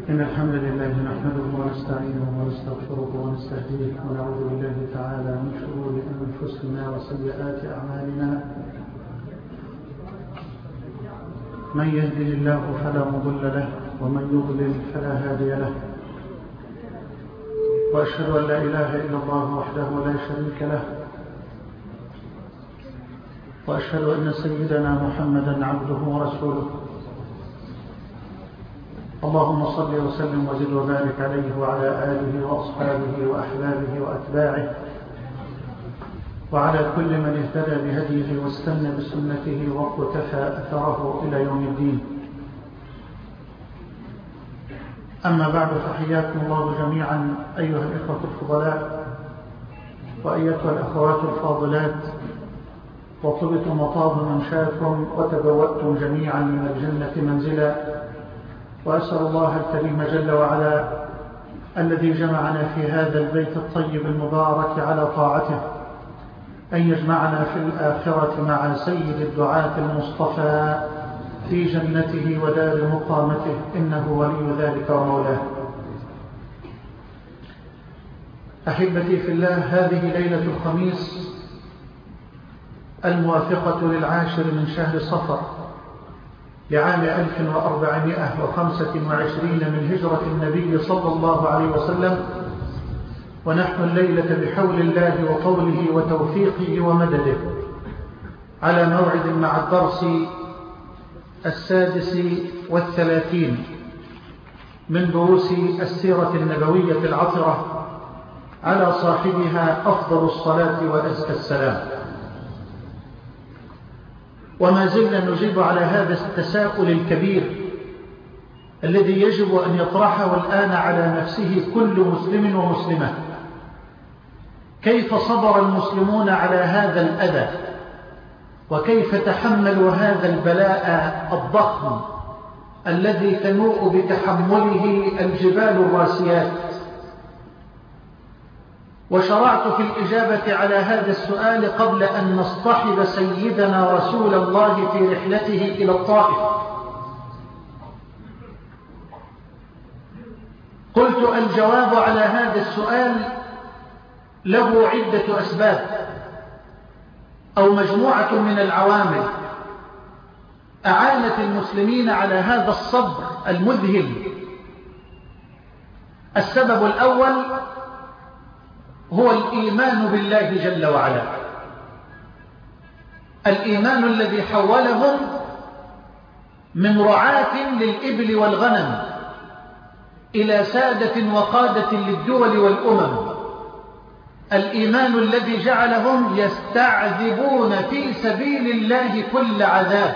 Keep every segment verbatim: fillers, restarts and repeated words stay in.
إن الحمد لله نحمده ونستعينه ونستغفره ونستهديه ونعوذ بالله تعالى من شرور أنفسنا وسيئات أعمالنا. من يهده الله فلا مضل له ومن يضلل فلا هادي له، وأشهد أن لا إله إلا الله وحده لا شريك له، وأشهد أن سيدنا محمدا عبده ورسوله. اللهم صل وسلم وزد وبارك عليه وعلى آله وأصحابه وأحبابه وأتباعه وعلى كل من اهتدى بهديه واستنى بسنته واقتفى أثره إلى يوم الدين. أما بعد، فحياكم الله جميعا أيها الإخوة الفضلاء وأيتها الأخوات الفاضلات، وطبتم وطاب ممشاكم وتبوأتم جميعا من الجنة منزلا. وأسأل الله الكريم جل وعلا الذي جمعنا في هذا البيت الطيب المبارك على طاعته أن يجمعنا في الآخرة مع سيد الدعاة المصطفى في جنته ودار مقامته، إنه ولي ذلك ومولاه. أحبتي في الله، هذه ليلة الخميس الموافقة للعاشر من شهر صفر لعام ألف وأربعمائة وخمسة وعشرين من هجرة النبي صلى الله عليه وسلم، ونحن الليلة بحول الله وطوله وتوفيقه ومدده على موعد مع الدرس السادس والثلاثين من دروس السيرة النبوية العطرة على صاحبها أفضل الصلاة وأزكى السلام. وما زلنا نجيب على هذا التساؤل الكبير الذي يجب أن يطرحه الآن على نفسه كل مسلم ومسلمة: كيف صبر المسلمون على هذا الأذى؟ وكيف تحملوا هذا البلاء الضخم الذي تنوء بتحمله الجبال الراسيات؟ وشرعت في الإجابة على هذا السؤال قبل أن نصطحب سيدنا رسول الله في رحلته إلى الطائف. قلت الجواب على هذا السؤال له عدة أسباب أو مجموعة من العوامل أعانت المسلمين على هذا الصبر المذهل. السبب الأول هو الإيمان بالله جل وعلا، الإيمان الذي حولهم من رعاة للإبل والغنم إلى سادة وقادة للدول والأمم، الإيمان الذي جعلهم يستعذبون في سبيل الله كل عذاب،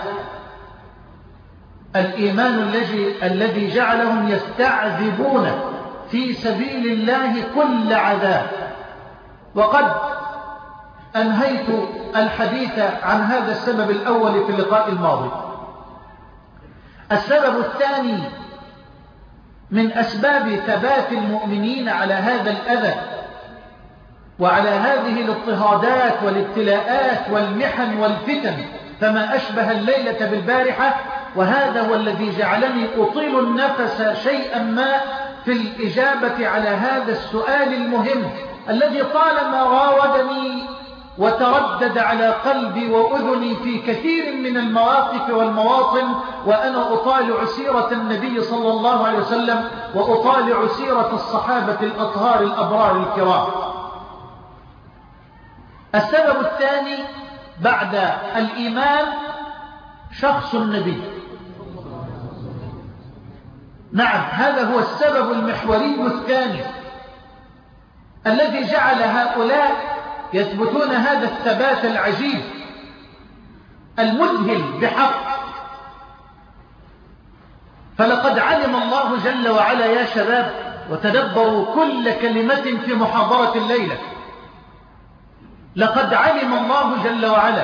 الإيمان الذي الذي جعلهم يستعذبون في سبيل الله كل عذاب. وقد أنهيت الحديث عن هذا السبب الأول في اللقاء الماضي. السبب الثاني من أسباب ثبات المؤمنين على هذا الأذى وعلى هذه الاضطهادات والابتلاءات والمحن والفتن فما أشبه الليلة بالبارحة، وهذا هو الذي جعلني أطيل النفس شيئا ما في الإجابة على هذا السؤال المهم الذي طالما راودني وتردد على قلبي وأذني في كثير من المواقف والمواطن وأنا أطالع سيرة النبي صلى الله عليه وسلم وأطالع سيرة الصحابة الأطهار الأبرار الكرام. السبب الثاني بعد الإيمان شخص النبي. نعم، هذا هو السبب المحوري الثاني الذي جعل هؤلاء يثبتون هذا الثبات العجيب المذهل بحق. فلقد علم الله جل وعلا يا شباب، وتدبروا كل كلمة في محاضرة الليلة، لقد علم الله جل وعلا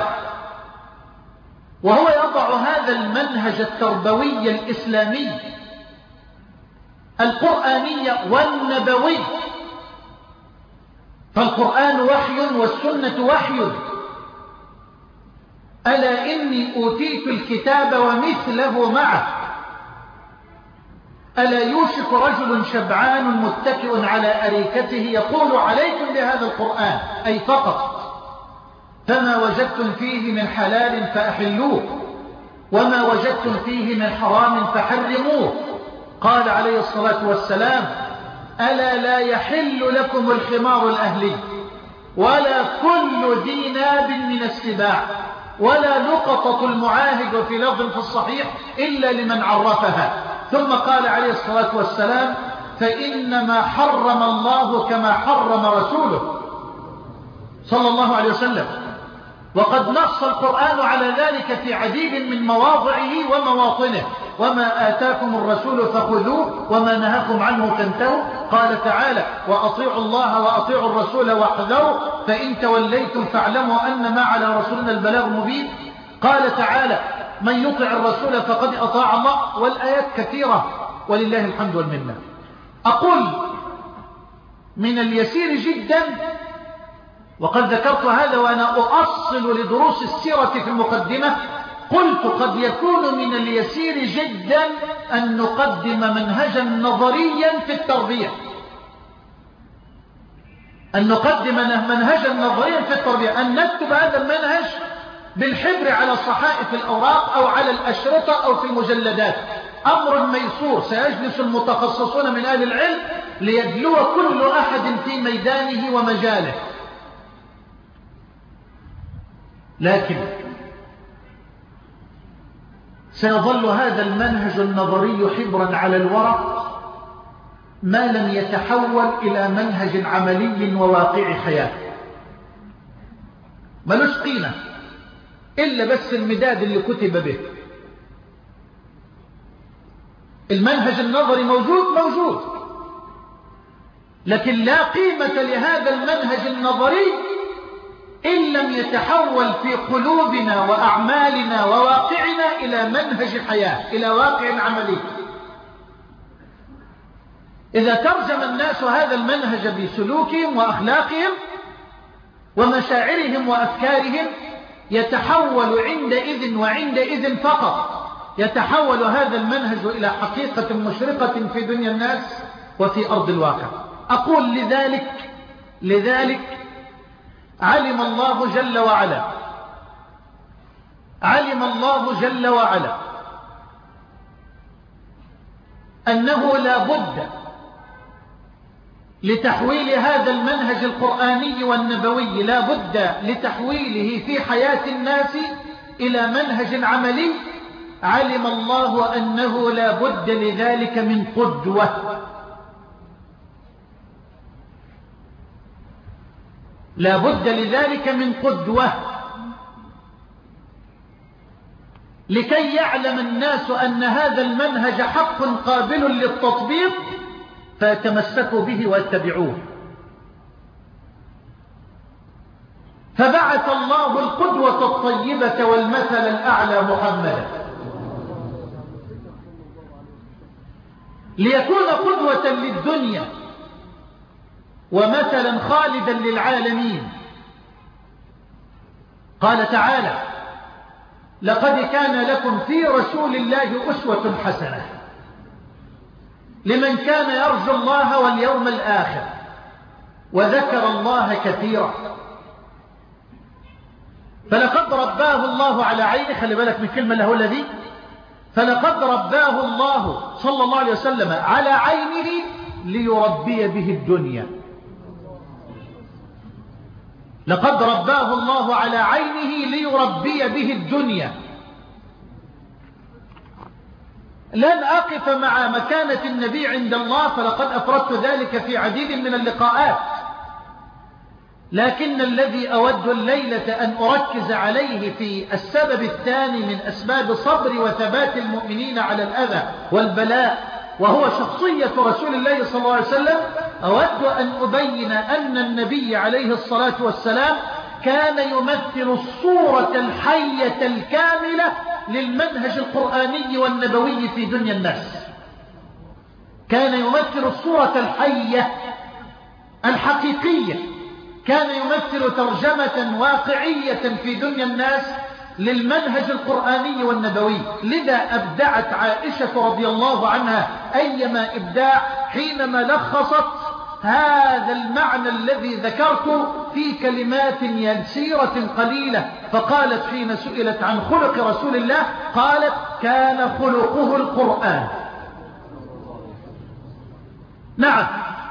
وهو يضع هذا المنهج التربوي الإسلامي القرآني والنبوي، فالقرآن وحي والسنة وحي، ألا إني أوتيت الكتاب ومثله معه ألا يوشك رجل شبعان متكئ على أريكته يقول عليكم بهذا القرآن أي فقط، فما وجدتم فيه من حلال فأحلوه وما وجدتم فيه من حرام فحرموه. قال عليه الصلاة والسلام: ألا لا يحل لكم الخمار الأهلي ولا كل ذي ناب من السباع ولا لقطة المعاهد، وفي لفظ في الصحيح إلا لمن عرفها. ثم قال عليه الصلاة والسلام: فإنما حرم الله كما حرم رسوله صلى الله عليه وسلم. وقد نص القرآن على ذلك في عديد من مواضعه ومواطنه: وما آتاكم الرسول فخذوه وما نهاكم عنه فانتهوا. قال تعالى: وأطيعوا الله وأطيعوا الرسول واحذروا فإن توليتم فاعلموا أنما على رسولنا البلاغ المبين. قال تعالى: من يطع الرسول فقد أطاع الله، والآيات كثيرة ولله الحمد والمنة. أقول من اليسير جدا، وقد ذكرت هذا وأنا أؤصل لدروس السيرة في المقدمة، قلت قد يكون من اليسير جدا أن نقدم منهجا نظريا في التربية، أن نقدم منهجا نظريا في التربية، أن نكتب هذا المنهج بالحبر على صحائف الأوراق أو على الأشرطة أو في المجلدات. أمر ميسور، سيجلس المتخصصون من أهل العلم ليدلو كل أحد في ميدانه ومجاله. لكن سيظل هذا المنهج النظري حبرا على الورق ما لم يتحول إلى منهج عملي وواقعي حياة. ملوش قيمة إلا بس المداد اللي كتب به. المنهج النظري موجود موجود، لكن لا قيمة لهذا المنهج النظري إن لم يتحول في قلوبنا وأعمالنا وواقعنا إلى منهج حياة، إلى واقع عملي. إذا ترجم الناس هذا المنهج بسلوكهم وأخلاقهم ومشاعرهم وأفكارهم، يتحول عندئذ وعندئذ فقط يتحول هذا المنهج إلى حقيقة مشرقة في دنيا الناس وفي أرض الواقع. أقول لذلك لذلك علم الله جل وعلا علم الله جل وعلا أنه لا بد لتحويل هذا المنهج القرآني والنبوي، لا بد لتحويله في حياة الناس إلى منهج عملي. علم الله أنه لا بد لذلك من قدوة، لا بد لذلك من قدوة لكي يعلم الناس أن هذا المنهج حق قابل للتطبيق فيتمسكوا به ويتبعوه. فبعث الله القدوة الطيبة والمثل الأعلى محمدا ليكون قدوة للدنيا ومثلا خالدا للعالمين. قال تعالى: لقد كان لكم في رسول الله أسوة حسنة لمن كان يرجو الله واليوم الآخر وذكر الله كثيرا. فلقد رباه الله على عينه، خلي بالك من كلمة له الذي، فلقد رباه الله صلى الله عليه وسلم على عينه ليربي به الدنيا. لقد رباه الله على عينه ليربي به الدنيا. لن أقف مع مكانة النبي عند الله، فلقد أفردت ذلك في عديد من اللقاءات، لكن الذي أود الليلة أن أركز عليه في السبب الثاني من أسباب صبر وثبات المؤمنين على الأذى والبلاء، وهو شخصية رسول الله صلى الله عليه وسلم. أود أن أبين أن النبي عليه الصلاة والسلام كان يمثل الصورة الحية الكاملة للمنهج القرآني والنبوي في دنيا الناس. كان يمثل الصورة الحية الحقيقية، كان يمثل ترجمة واقعية في دنيا الناس للمنهج القرآني والنبوي. لذا أبدعت عائشة رضي الله عنها أيما إبداع حينما لخصت هذا المعنى الذي ذكرت في كلمات يسيرة قليلة. فقالت حين سئلت عن خلق رسول الله قالت كان خلقه القرآن. نعم،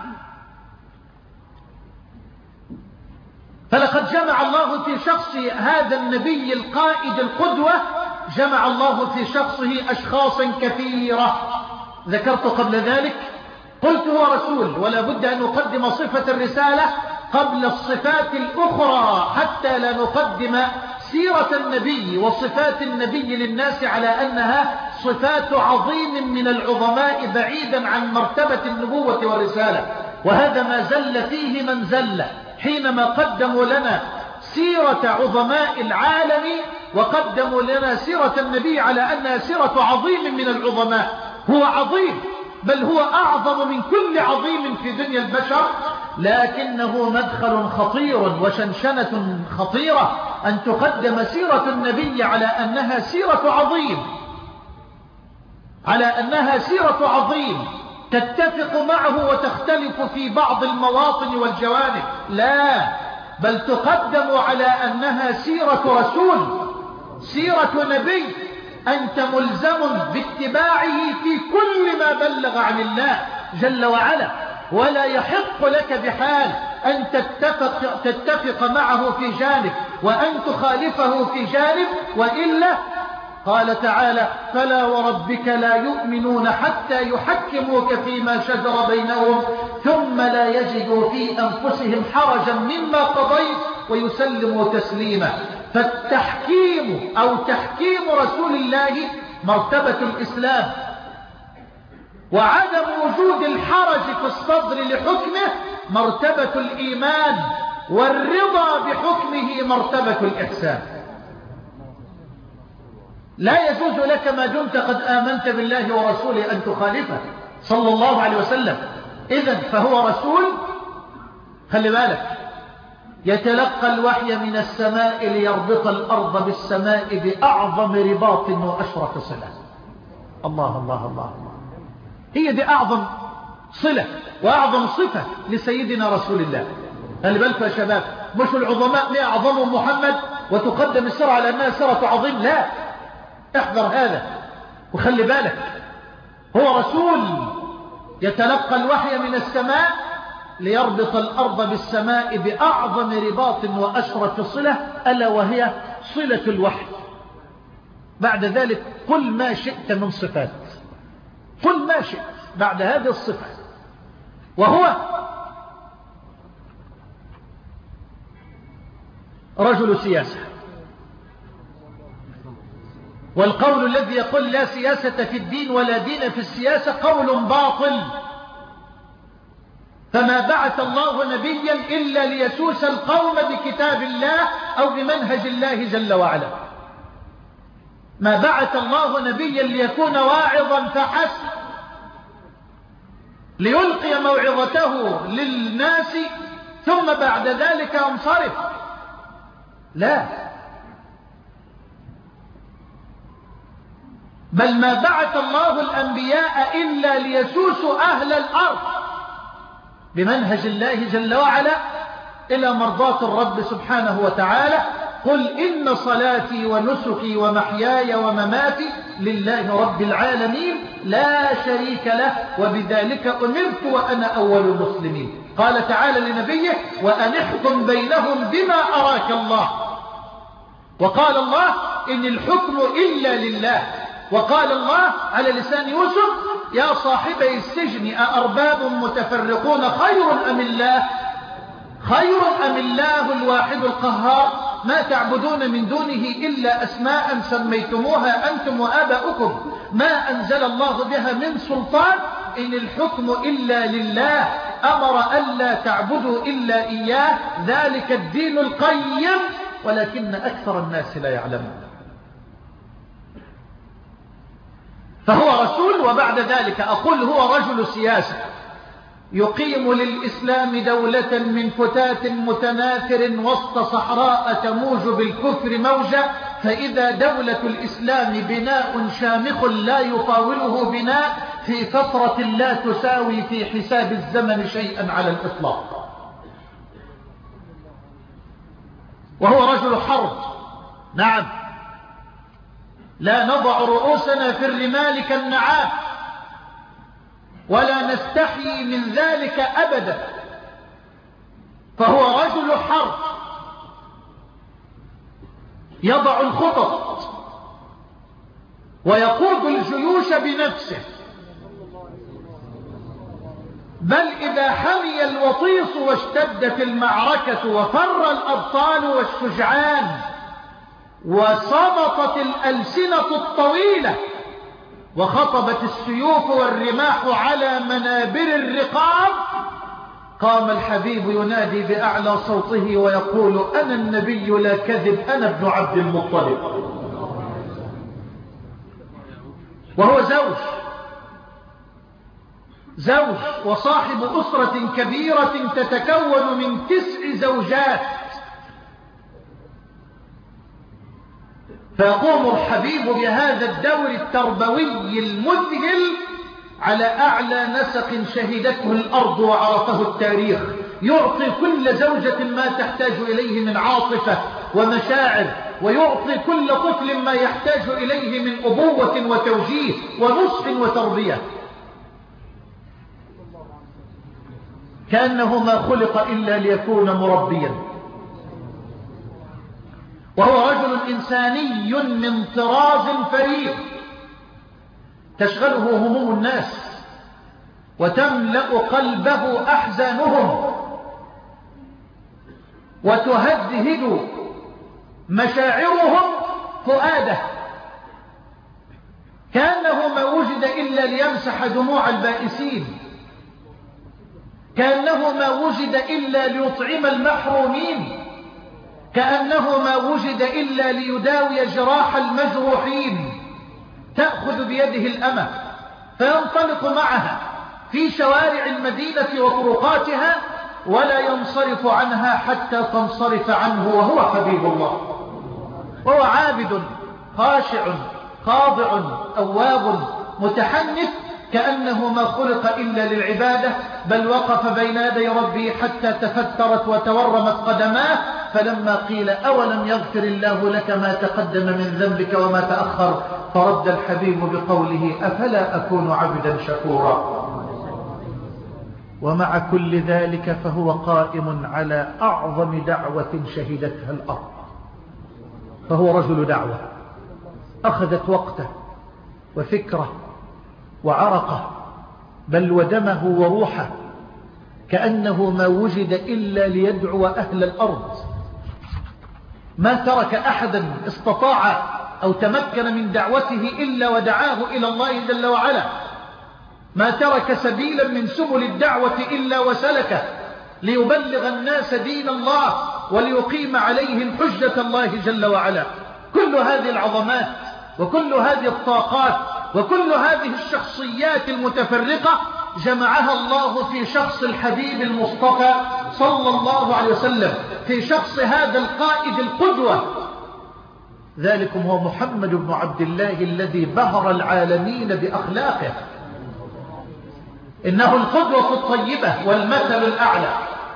فلقد جمع الله في شخص هذا النبي القائد القدوة، جمع الله في شخصه أشخاصا كثيرة ذكرت قبل ذلك. قلت هو رسول، ولا بد أن نقدم صفة الرسالة قبل الصفات الأخرى حتى لا نقدم سيرة النبي وصفات النبي للناس على أنها صفات عظيم من العظماء بعيدا عن مرتبة النبوة والرسالة. وهذا ما زل فيه من زل حينما قدموا لنا سيرة عظماء العالم وقدموا لنا سيرة النبي على أنها سيرة عظيم من العظماء. هو عظيم، بل هو أعظم من كل عظيم في دنيا البشر، لكنه مدخل خطير وشنشنة خطيرة أن تقدم سيرة النبي على أنها سيرة عظيم، على أنها سيرة عظيم تتفق معه وتختلف في بعض المواطن والجوانب. لا، بل تقدم على أنها سيرة رسول، سيرة نبي أنت ملزم باتباعه في كل ما بلغ عن الله جل وعلا، ولا يحق لك بحال أن تتفق, تتفق معه في جانب وأن تخالفه في جانب، وإلا قال تعالى فلا وربك لا يؤمنون حتى يحكموك فيما شجر بينهم ثم لا يجدوا في أنفسهم حرجا مما قضيت ويسلموا تسليما. فالتحكيم أو تحكيم رسول الله مرتبة الإسلام، وعدم وجود الحرج في الصدر لحكمه مرتبة الإيمان، والرضا بحكمه مرتبة الإحسان. لا يجوز لك ما دمت قد آمنت بالله ورسوله أن تخالفه صلى الله عليه وسلم. إذن فهو رسول، خلي بالك، يتلقى الوحي من السماء ليربط الأرض بالسماء بأعظم رباط وأشرف صلة. الله الله الله الله، هي دي أعظم صلة وأعظم صفة لسيدنا رسول الله. خلي بالك يا شباب، مش العظماء ليه أعظمهم محمد وتقدم السيرة على أنها سيرة عظيم، لا، احذر هذا وخلي بالك. هو رسول يتلقى الوحي من السماء ليربط الأرض بالسماء بأعظم رباط وأشرف صلة، ألا وهي صلة الوحي. بعد ذلك قل ما شئت من صفات، قل ما شئت بعد هذه الصفة. وهو رجل سياسة، والقول الذي يقول لا سياسة في الدين ولا دين في السياسة قول باطل. فما بعث الله نبيا إلا ليسوس القوم بكتاب الله أو بمنهج الله جل وعلا. ما بعث الله نبيا ليكون واعظا فحسب، ليلقي موعظته للناس ثم بعد ذلك انصرف، لا، بل ما بعث الله الأنبياء إلا ليسوسوا أهل الأرض بمنهج الله جل وعلا إلى مرضاة الرب سبحانه وتعالى. قل إن صلاتي ونسكي ومحياي ومماتي لله رب العالمين لا شريك له وبذلك أمرت وأنا أول المسلمين. قال تعالى لنبيه وأن احكم بينهم بما أراك الله. وقال الله إن الحكم إلا لله. وقال الله على لسان يوسف يا صاحبي السجن أأرباب متفرقون خير أم الله خير أم الله الواحد القهار ما تعبدون من دونه إلا أسماء سميتموها أنتم وآباؤكم ما أنزل الله بها من سلطان إن الحكم إلا لله أمر ألا تعبدوا إلا إياه ذلك الدين القيم ولكن أكثر الناس لا يعلمون. فهو رسول. وبعد ذلك أقول هو رجل سياسة يقيم للإسلام دولة من فتات متناثر وسط صحراء تموج بالكفر موجة فإذا دولة الإسلام بناء شامخ لا يطاوله بناء في فترة لا تساوي في حساب الزمن شيئا على الإطلاق. وهو رجل حرب، نعم، لا نضع رؤوسنا في الرمال كالنعام ولا نستحيي من ذلك أبدا، فهو رجل حرب يضع الخطط ويقود الجيوش بنفسه، بل إذا حمي الوطيس واشتدت المعركة وفر الأبطال والشجعان وصمتت الألسنة الطويلة وخطبت السيوف والرماح على منابر الرقاب، قام الحبيب ينادي بأعلى صوته ويقول: أنا النبي لا كذب، أنا ابن عبد المطلب. وهو زوج زوج وصاحب أسرة كبيرة تتكون من تسع زوجات، فيقوم الحبيب بهذا الدور التربوي المذهل على أعلى نسق شهدته الأرض وعرفه التاريخ، يعطي كل زوجة ما تحتاج إليه من عاطفة ومشاعر، ويعطي كل طفل ما يحتاج إليه من أبوة وتوجيه ونصح وتربية، كأنه ما خلق إلا ليكون مربيا. وهو رجل إنساني من طراز فريد، تشغله هموم الناس وتملأ قلبه أحزانهم وتهدهد مشاعرهم فؤاده، كأنه ما وجد إلا ليمسح دموع البائسين، كأنه ما وجد إلا ليطعم المحرومين، كأنه ما وجد إلا ليداوي جراح المجروحين. تأخذ بيده الأمة فينطلق معها في شوارع المدينة وطرقاتها ولا ينصرف عنها حتى تنصرف عنه، وهو حبيب الله، وهو عابد خاشع خاضع أواب متحنث، كأنه ما خلق إلا للعبادة، بل وقف بين يدي ربه حتى تفترت وتورمت قدماه، فلما قيل: أولم يغفر الله لك ما تقدم من ذنبك وما تأخر، فرد الحبيب بقوله: أفلا أكون عبدا شكورا. ومع كل ذلك فهو قائم على أعظم دعوة شهدتها الأرض، فهو رجل دعوة أخذت وقته وفكره وعرقه، بل ودمه وروحه، كأنه ما وجد إلا ليدعو أهل الأرض. ما ترك أحدا استطاع أو تمكن من دعوته إلا ودعاه إلى الله جل وعلا، ما ترك سبيلا من سبل الدعوة إلا وسلكه ليبلغ الناس دين الله وليقيم عليهم حجة الله جل وعلا. كل هذه العظمات وكل هذه الطاقات وكل هذه الشخصيات المتفرقة جمعها الله في شخص الحبيب المصطفى صلى الله عليه وسلم، في شخص هذا القائد القدوة. ذلكم هو محمد بن عبد الله الذي بهر العالمين بأخلاقه، إنه القدوة الطيبة والمثل الأعلى.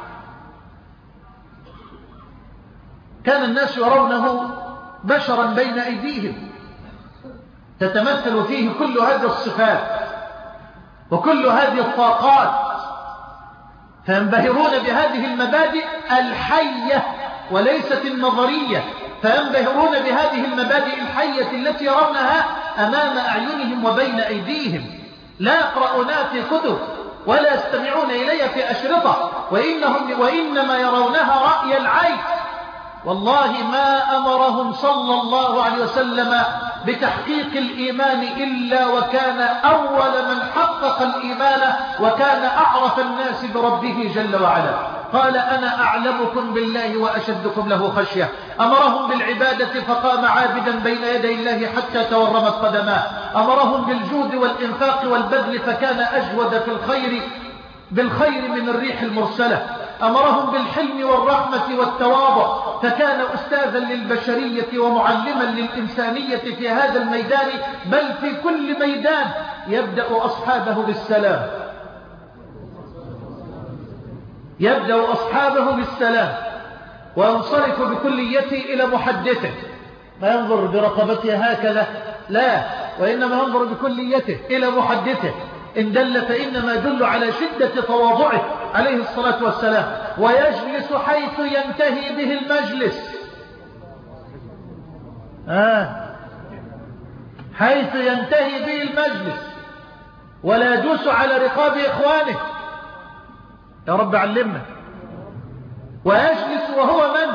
كان الناس يرونه بشرا بين أيديهم تتمثل فيه كل هذه الصفات وكل هذه الطاقات، فينبهرون بهذه المبادئ الحية وليست النظرية، فينبهرون بهذه المبادئ الحية التي يرونها أمام أعينهم وبين أيديهم، لا يقرؤونها في كتب ولا يستمعون إليها في أشرطة، وإنهم وإنما يرونها رأي العين. والله ما أمرهم صلى الله عليه وسلم بتحقيق الإيمان إلا وكان أول من حقق الإيمان وكان أعرف الناس بربه جل وعلا. قال: أنا أعلمكم بالله وأشدكم له خشية. أمرهم بالعبادة فقام عابدا بين يدي الله حتى تورمت قدماه. أمرهم بالجود والإنفاق والبذل فكان أجود في الخير بالخير من الريح المرسلة. أمرهم بالحلم والرحمة والتواضع، فكان أستاذا للبشرية ومعلما للإنسانية في هذا الميدان، بل في كل ميدان يبدأ أصحابه بالسلام يبدأ أصحابه بالسلام وينصرف بكليته إلى محدثه، ما ينظر برقبته هكذا، لا، وإنما ينظر بكليته إلى محدثه، إن دل فإنما يدل على شدة تواضعه عليه الصلاة والسلام، ويجلس حيث ينتهي به المجلس آه. حيث ينتهي به المجلس، ولا يدوس على رقاب إخوانه، يا رب علمنا. ويجلس وهو من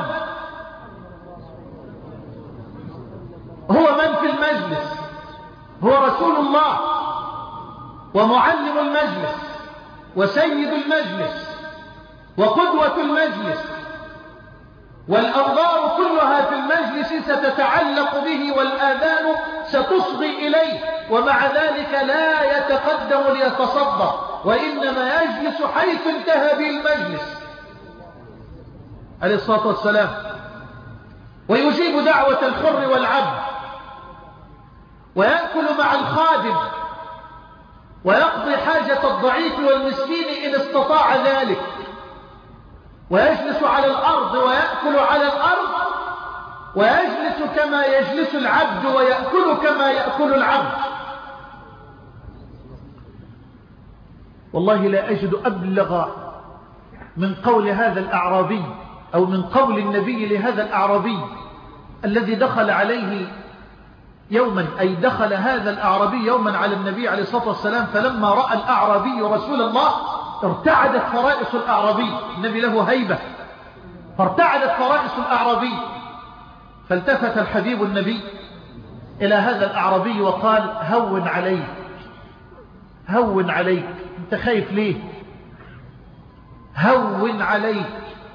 هو من في المجلس هو رسول الله ومعلم المجلس وسيد المجلس وقدوة المجلس، والأنظار كلها في المجلس ستتعلق به والآذان ستصغي إليه، ومع ذلك لا يتقدم ليتصدر، وإنما يجلس حيث انتهى به المجلس عليه الصلاة والسلام، ويجيب دعوة الحر والعبد، ويأكل مع الخادم، ويقضي حاجة الضعيف والمسكين إن استطاع ذلك، ويجلس على الأرض ويأكل على الأرض، ويجلس كما يجلس العبد ويأكل كما يأكل العبد. والله لا أجد أبلغ من قول هذا الأعرابي، أو من قول النبي لهذا الأعرابي الذي دخل عليه يوما، أي دخل هذا الأعرابي يوما على النبي عليه الصلاة والسلام، فلما رأى الأعرابي رسول الله ارتعدت فرائس الأعرابي، النبي له هيبة، فارتعدت فرائس الأعرابي، فالتفت الحبيب النبي إلى هذا الأعرابي وقال: هون عليك هون عليك، انت خايف ليه؟ هون عليك،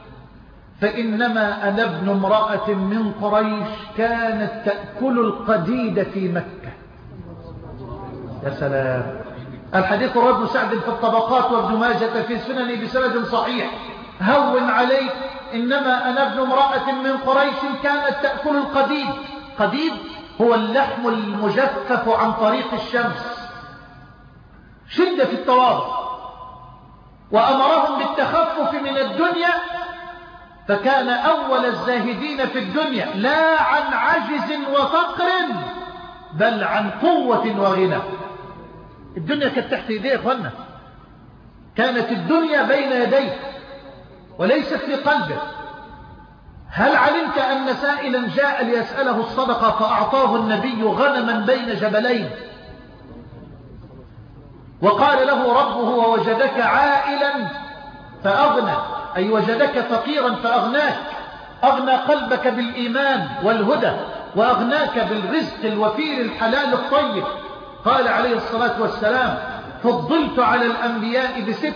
فإنما أنا ابن امرأة من قريش كانت تأكل القديد في مكة. يا سلام، الحديث رواه ابن سعد في الطبقات وابن ماجة في سننه بسند صحيح. هون عليك، إنما أنا ابن امرأة من قريش كانت تأكل القديد. قديد هو اللحم المجفف عن طريق الشمس، شدة في التواضع، وأمرهم بالتخفف من الدنيا، فكان أول الزاهدين في الدنيا لا عن عجز وفقر بل عن قوة وغنى. الدنيا كانت تحت يديه يا اخوانا، كانت الدنيا بين يديه وليست في قلبه. هل علمت أن سائلا جاء ليسأله الصدقة فأعطاه النبي غنما بين جبلين، وقال له ربه: ووجدك عائلا فأغنى، أي وجدك فقيرا فأغناك، أغنى قلبك بالإيمان والهدى، وأغناك بالرزق الوفير الحلال الطيب. قال عليه الصلاة والسلام: فضلت على الأنبياء بست،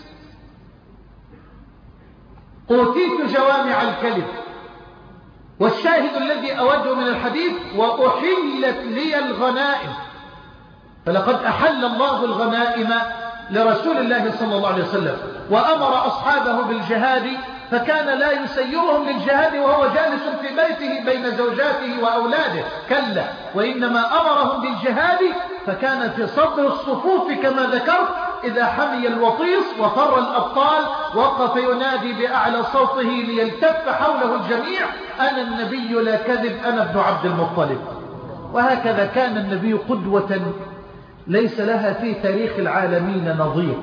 أوتيت جوامع الكلم. والشاهد الذي أوده من الحديث: وأحلت لي الغنائم، فلقد أحل الله الغنائم لرسول الله صلى الله عليه وسلم، وأمر أصحابه بالجهاد، فكان لا يسيرهم للجهاد وهو جالس في بيته بين زوجاته وأولاده، كلا، وإنما أمرهم بالجهاد، فكان في صدر الصفوف كما ذكرت إذا حمي الوطيس وفر الأبطال وقف ينادي بأعلى صوته ليلتف حوله الجميع: أنا النبي لا كذب، أنا ابن عبد المطلب. وهكذا كان النبي قدوة ليس لها في تاريخ العالمين نظير.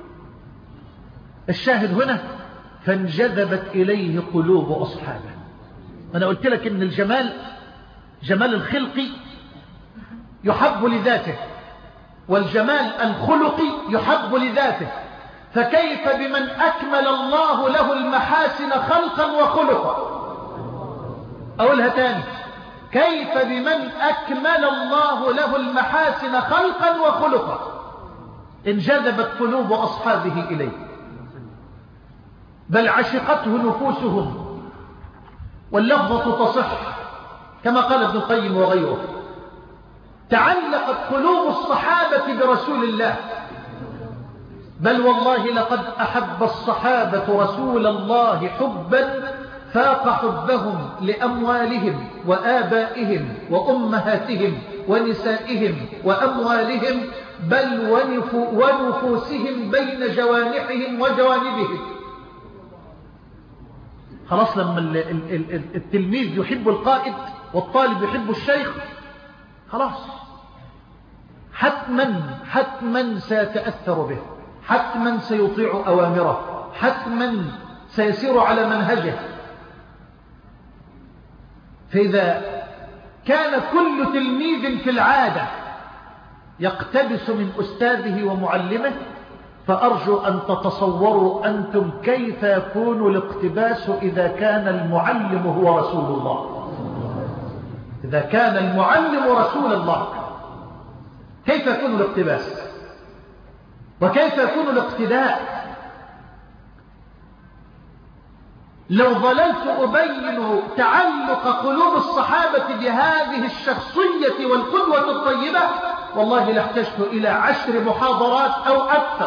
الشاهد هنا: فانجذبت إليه قلوب أصحابه. أنا قلت لك إن الجمال، جمال الخلق يحب لذاته، والجمال الخلقي يحب لذاته، فكيف بمن أكمل الله له المحاسن خلقا وخلقا؟ أقولها تاني: كيف بمن أكمل الله له المحاسن خلقا وخلقا؟ انجذبت قلوب أصحابه إليه، بل عشقته نفوسهم، واللفظة تصح كما قال ابن القيم وغيره: تعلقت قلوب الصحابة برسول الله بل والله لقد أحب الصحابة رسول الله حبا فاق حبهم لأموالهم وآبائهم وأمهاتهم ونسائهم وأموالهم بل ونفوسهم بين جوانحهم وجوانبهم. خلاص لما التلميذ يحب القائد والطالب يحب الشيخ خلاص حتما حتما سيتأثر به، حتما سيطيع أوامره، حتما سيسير على منهجه. فإذا كان كل تلميذ في العادة يقتبس من أستاذه ومعلمه، فأرجو أن تتصوروا أنتم كيف يكون الاقتباس إذا كان المعلم هو رسول الله. إذا كان المعلم رسول الله كيف يكون الاقتباس وكيف يكون الاقتداء؟ لو ظللت أبين تعلق قلوب الصحابة بهذه الشخصية والقدوة الطيبة والله لاحتجت إلى عشر محاضرات أو أكثر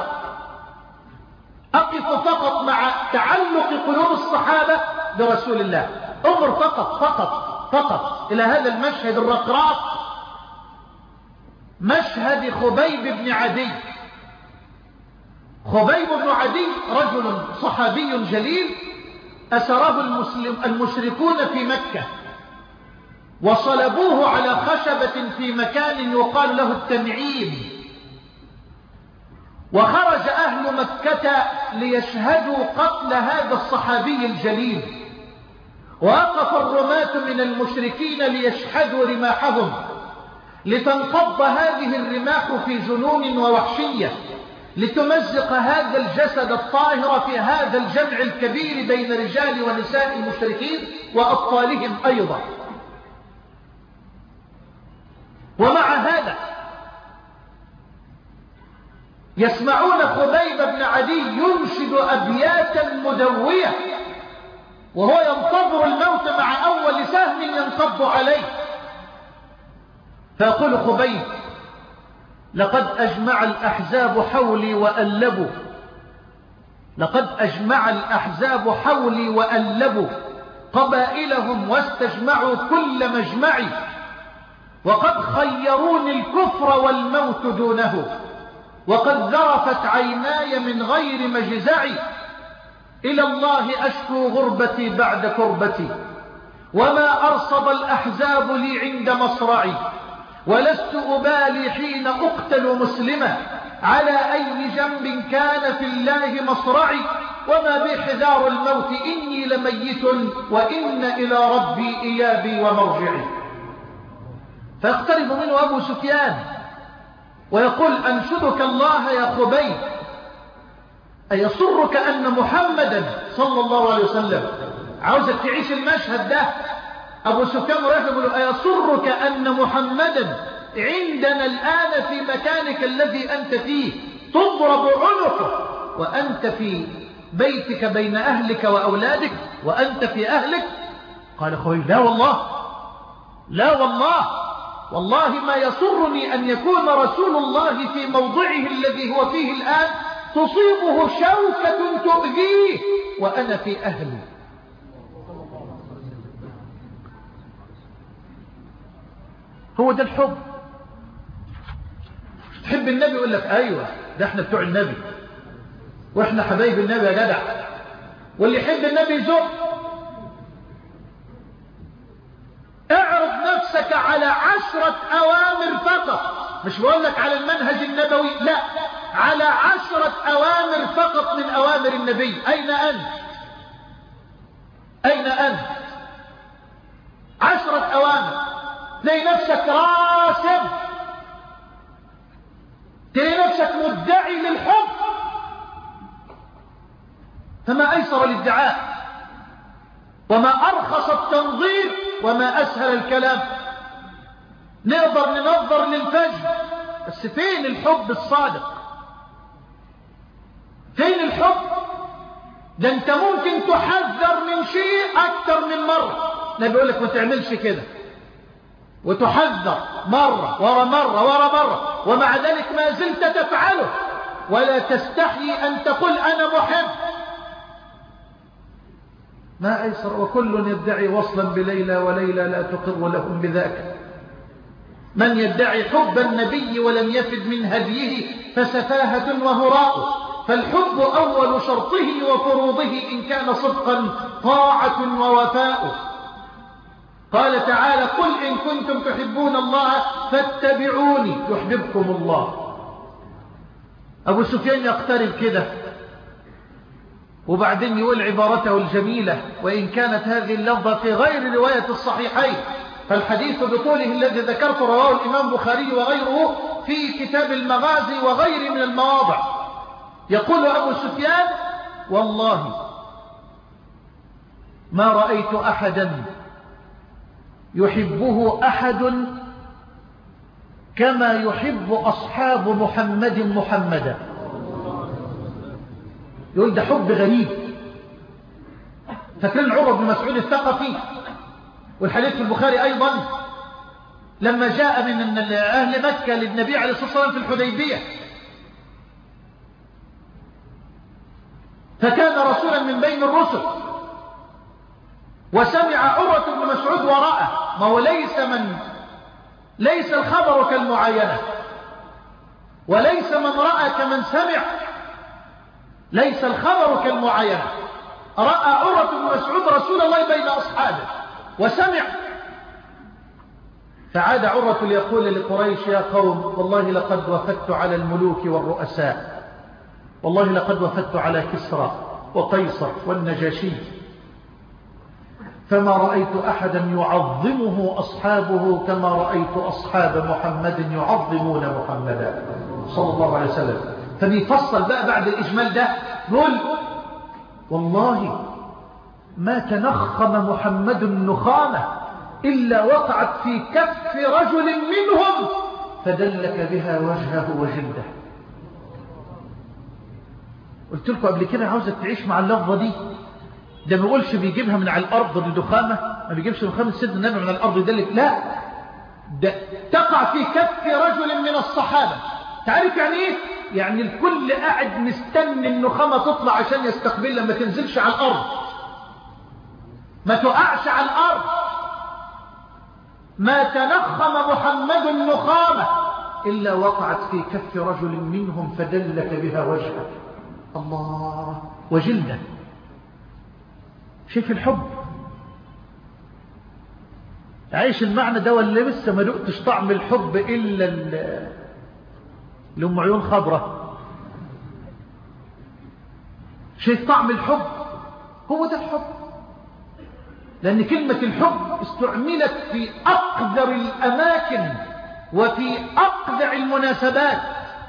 أقف فقط مع تعلق قلوب الصحابة برسول الله. انظر فقط فقط فقط إلى هذا المشهد الرقراق، مشهد خبيب بن عدي. خبيب بن عدي رجل صحابي جليل أسره المسلم المشركون في مكة وصلبوه على خشبة في مكان يقال له التنعيم، وخرج أهل مكة ليشهدوا قتل هذا الصحابي الجليل، ووقف الرماة من المشركين ليشهدوا رماحهم لتنقض هذه الرماح في جنون ووحشية لتمزق هذا الجسد الطاهر في هذا الجمع الكبير بين رجال ونساء المشركين وأطفالهم أيضا. ومع هذا يسمعون خبيب بن عدي ينشد أبياتا مدوية وهو ينتظر الموت مع أول سهم ينصب عليه، فيقول خبيب: لقد أجمع الأحزاب حولي وألبوا، لقد أجمع الأحزاب حولي وألبوا قبائلهم واستجمعوا كل مجمعي، وقد خيروني الكفر والموت دونه، وقد ذرفت عيناي من غير مجزعي، إلى الله أشكو غربتي بعد كربتي، وما أرصد الأحزاب لي عند مصرعي، ولست أبالي حين أقتل مسلما، على أي جنب كان في الله مصرعي، وما بي حذار الموت إني لميت، وإن إلى ربي إيابي ومرجعي. فيقترب منه أبو سفيان ويقول: أنشدك الله يا خبيب، أيسرك أن محمدا صلى الله عليه وسلم، عاوزك تعيش المشهد ده. أبو سفيان رجل: أيسرك أن محمدا عندنا الآن في مكانك الذي أنت فيه تضرب عنقه وأنت في بيتك بين أهلك وأولادك وأنت في أهلك؟ قال خبيب: لا والله، لا والله، والله ما يسرني أن يكون رسول الله في موضعه الذي هو فيه الآن تصيبه شوكة تؤذيه وأنا في أهلي. هو ده الحب. تحب النبي يقول لك: أيوة ده احنا بتوع النبي واحنا حبايب النبي يا جدع. واللي يحب النبي يزق. اعرض نفسك على عشرة أوامر فقط، مش بقول لك على المنهج النبوي، لا، على عشرة أوامر فقط من أوامر النبي. أين أنت؟ أين أنت؟ عشرة أوامر تلاقي نفسك راسم، تلاقي نفسك مدعي للحب. فما أيسر الادعاء وما أرخص التنظير وما أسهل الكلام. نقدر ننظر للفجر، بس فين الحب الصادق؟ فين الحب؟ ده انت ممكن تحذر من شيء أكثر من مرة. نبي يقول لك ما تعملش كده، وتحذر مرة ورا مرة ورا مرة، ومع ذلك ما زلت تفعله. ولا تستحي أن تقول أنا محب. ما أيسر. وكل يدعي وصلا بليلى وليلى لا تقر لهم بذاك. من يدعي حب النبي ولم يفد من هديه فسفاهة وهراء. فالحب أول شرطه وفروضه إن كان صدقا طاعة ووفاء. قال تعالى قل إن كنتم تحبون الله فاتبعوني يحببكم الله. أبو سفيان يقترب كده وبعدين يقول عبارته الجميلة، وإن كانت هذه اللفظة في غير رواية الصحيحين فالحديث بطوله الذي ذكرت رواه الإمام بخاري وغيره في كتاب المغازي وغير من المواضع. يقول أبو سفيان والله ما رأيت أحدا يحبه أحد كما يحب أصحاب محمد محمدا. يقول ده حب غريب. فكان عمر بن مسعود الثقفي والحديث في البخاري أيضا لما جاء من أهل مكة للنبي عليه الصلاة والسلام في الحديبية فكان رسولا من بين الرسل وسمع عروة بن مسعود وراءه. ما هو ليس من ليس الخبر كالمعاينة وليس من رأى كمن سمع. ليس الخبر كالمعاينة. رأى عروة بن مسعود رسول الله بين أصحابه وسمع. فعاد عروة ليقول لقريش يا قوم والله لقد وفدت على الملوك والرؤساء، والله لقد وفدت على كسرى وقيصر والنجاشي، فما رأيت أحدا يعظمه أصحابه كما رأيت أصحاب محمد يعظمون محمدا صلى الله عليه وسلم. فبيفصل بقى بعد الإجمال ده يقول والله ما تنخم محمد النخامة إلا وقعت في كف رجل منهم فدلك بها وجهه وجلده. قلت لكم قبل كده عاوزك تعيش مع اللفظة دي. ده ما يقولش بيجيبها من على الأرض الدخامة، ما بيجيبش نخامة سيدنا النبي من الأرض يدلك، لا، ده تقع في كف رجل من الصحابة. تعرف يعني ايه؟ يعني الكل قاعد مستني النخامة تطلع عشان يستقبلها، ما تنزلش على الأرض، ما تقعش على الأرض. ما تنخم محمد النخامة إلا وقعت في كف رجل منهم فدلك بها وجهه الله وجلده. شوف الحب، عيش المعنى ده واللي لسه ما دقتش طعم الحب إلا لأم عيون خضرة. شوف طعم الحب، هو ده الحب. لأن كلمة الحب استعملت في أقدر الأماكن وفي أقدر المناسبات.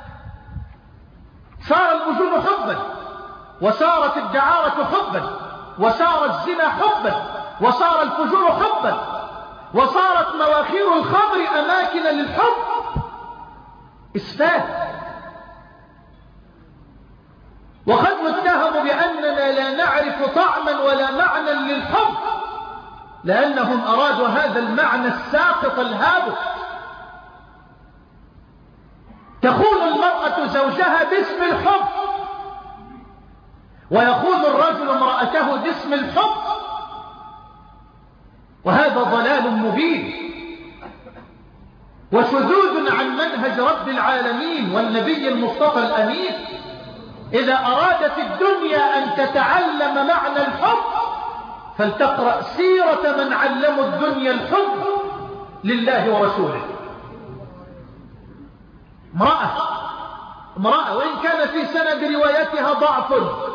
صار الوجود حبا، وصارت الدعارة حبا، وصار الزنا حبا، وصار الفجور حبا، وصارت مواخير الخمر أماكن للحب. إسفاف. وقد نتهم بأننا لا نعرف طعما ولا معنى للحب لأنهم أرادوا هذا المعنى الساقط الهابط. تخون المرأة زوجها باسم الحب، ويخون الرجل امرأته باسم الحب، وهذا ضلال مبين وشذوذ عن منهج رب العالمين والنبي المصطفى الأمين. إذا أرادت الدنيا أن تتعلم معنى الحب فلتقرأ سيرة من علموا الدنيا الحب لله ورسوله. امرأة امرأة وإن كان في سند روايتها ضعف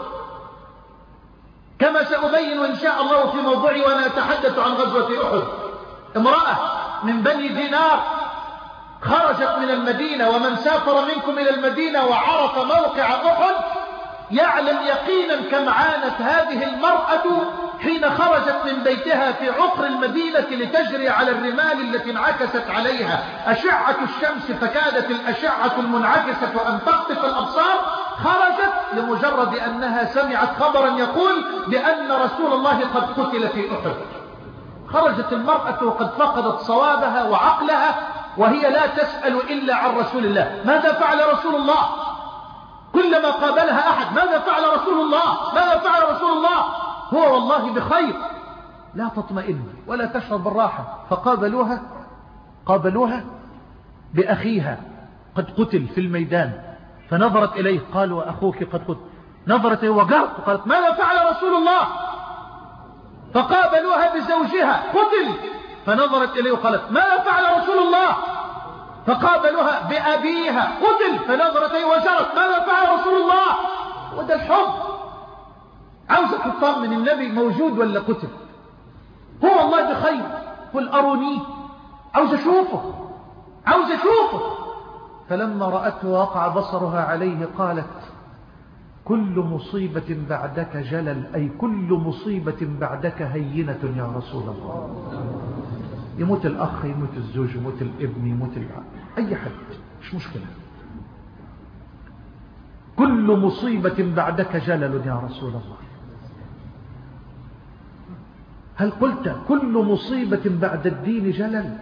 كما سأبين إن شاء الله في موضوعي وأنا أتحدث عن غزوة أحد. امرأة من بني دينار خرجت من المدينة، ومن سافر منكم إلى المدينة وعرف موقع أحد يعلم يقينا كم عانت هذه المرأة حين خرجت من بيتها في عقر المدينة لتجري على الرمال التي انعكست عليها أشعة الشمس، فكادت الأشعة المنعكسة أن تخطف الأبصار. خرجت لمجرد أنها سمعت خبرا يقول بأن رسول الله قد قتل في أحد. خرجت المرأة وقد فقدت صوابها وعقلها وهي لا تسأل إلا عن رسول الله. ماذا فعل رسول الله؟ كلما قابلها أحد ماذا فعل رسول الله ماذا فعل رسول الله، هو والله بخير. لا تطمئن ولا تشعر بالراحة. فقابلوها قابلوها بأخيها قد قتل في الميدان، فنظرت إليه قالوا أخوك قد قتل، نظرت إليه وقالت قالت ماذا فعل رسول الله. فقابلوها بزوجها قتل، فنظرت إليه وقالت ماذا فعل رسول الله. فقابلوها بأبيها قتل، فنظرت إليه وجرت ماذا فعل رسول الله. وده الحب. عاوزك تطمن النبي موجود ولا قتل، هو والله بخير. قل أرونيه، عاوز أشوفه عاوز أشوفه. فلما رأته وقع بصرها عليه قالت كل مصيبة بعدك جلل، أي كل مصيبة بعدك هينة يا رسول الله. يموت الأخ، يموت الزوج، يموت الابن، يموت العم، أي حد مش مشكلة. كل مصيبة بعدك جلل يا رسول الله. هل قلت كل مصيبة بعد الدين جلل؟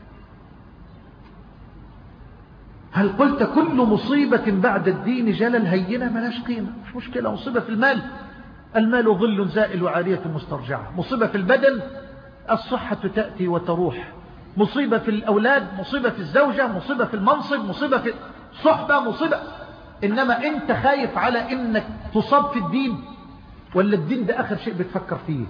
هل قلت كل مصيبة بعد الدين جلل؟ هينة ملاش قيمة، مش مشكلة. مصيبة في المال، المال ظل زائل وعارية مسترجعة. مصيبة في البدن، الصحة تأتي وتروح. مصيبة في الأولاد، مصيبة في الزوجة، مصيبة في المنصب، مصيبة في الصحبة، مصيبة. إنما أنت خايف على إنك تصاب في الدين، ولا الدين ده آخر شيء بتفكر فيه،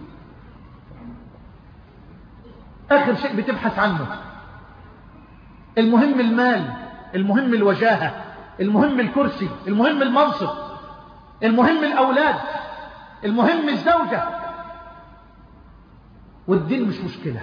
آخر شيء بتبحث عنه؟ المهم المال، المهم الوجاهة، المهم الكرسي، المهم المنصب، المهم الأولاد، المهم الزوجة، والدين مش مشكلة.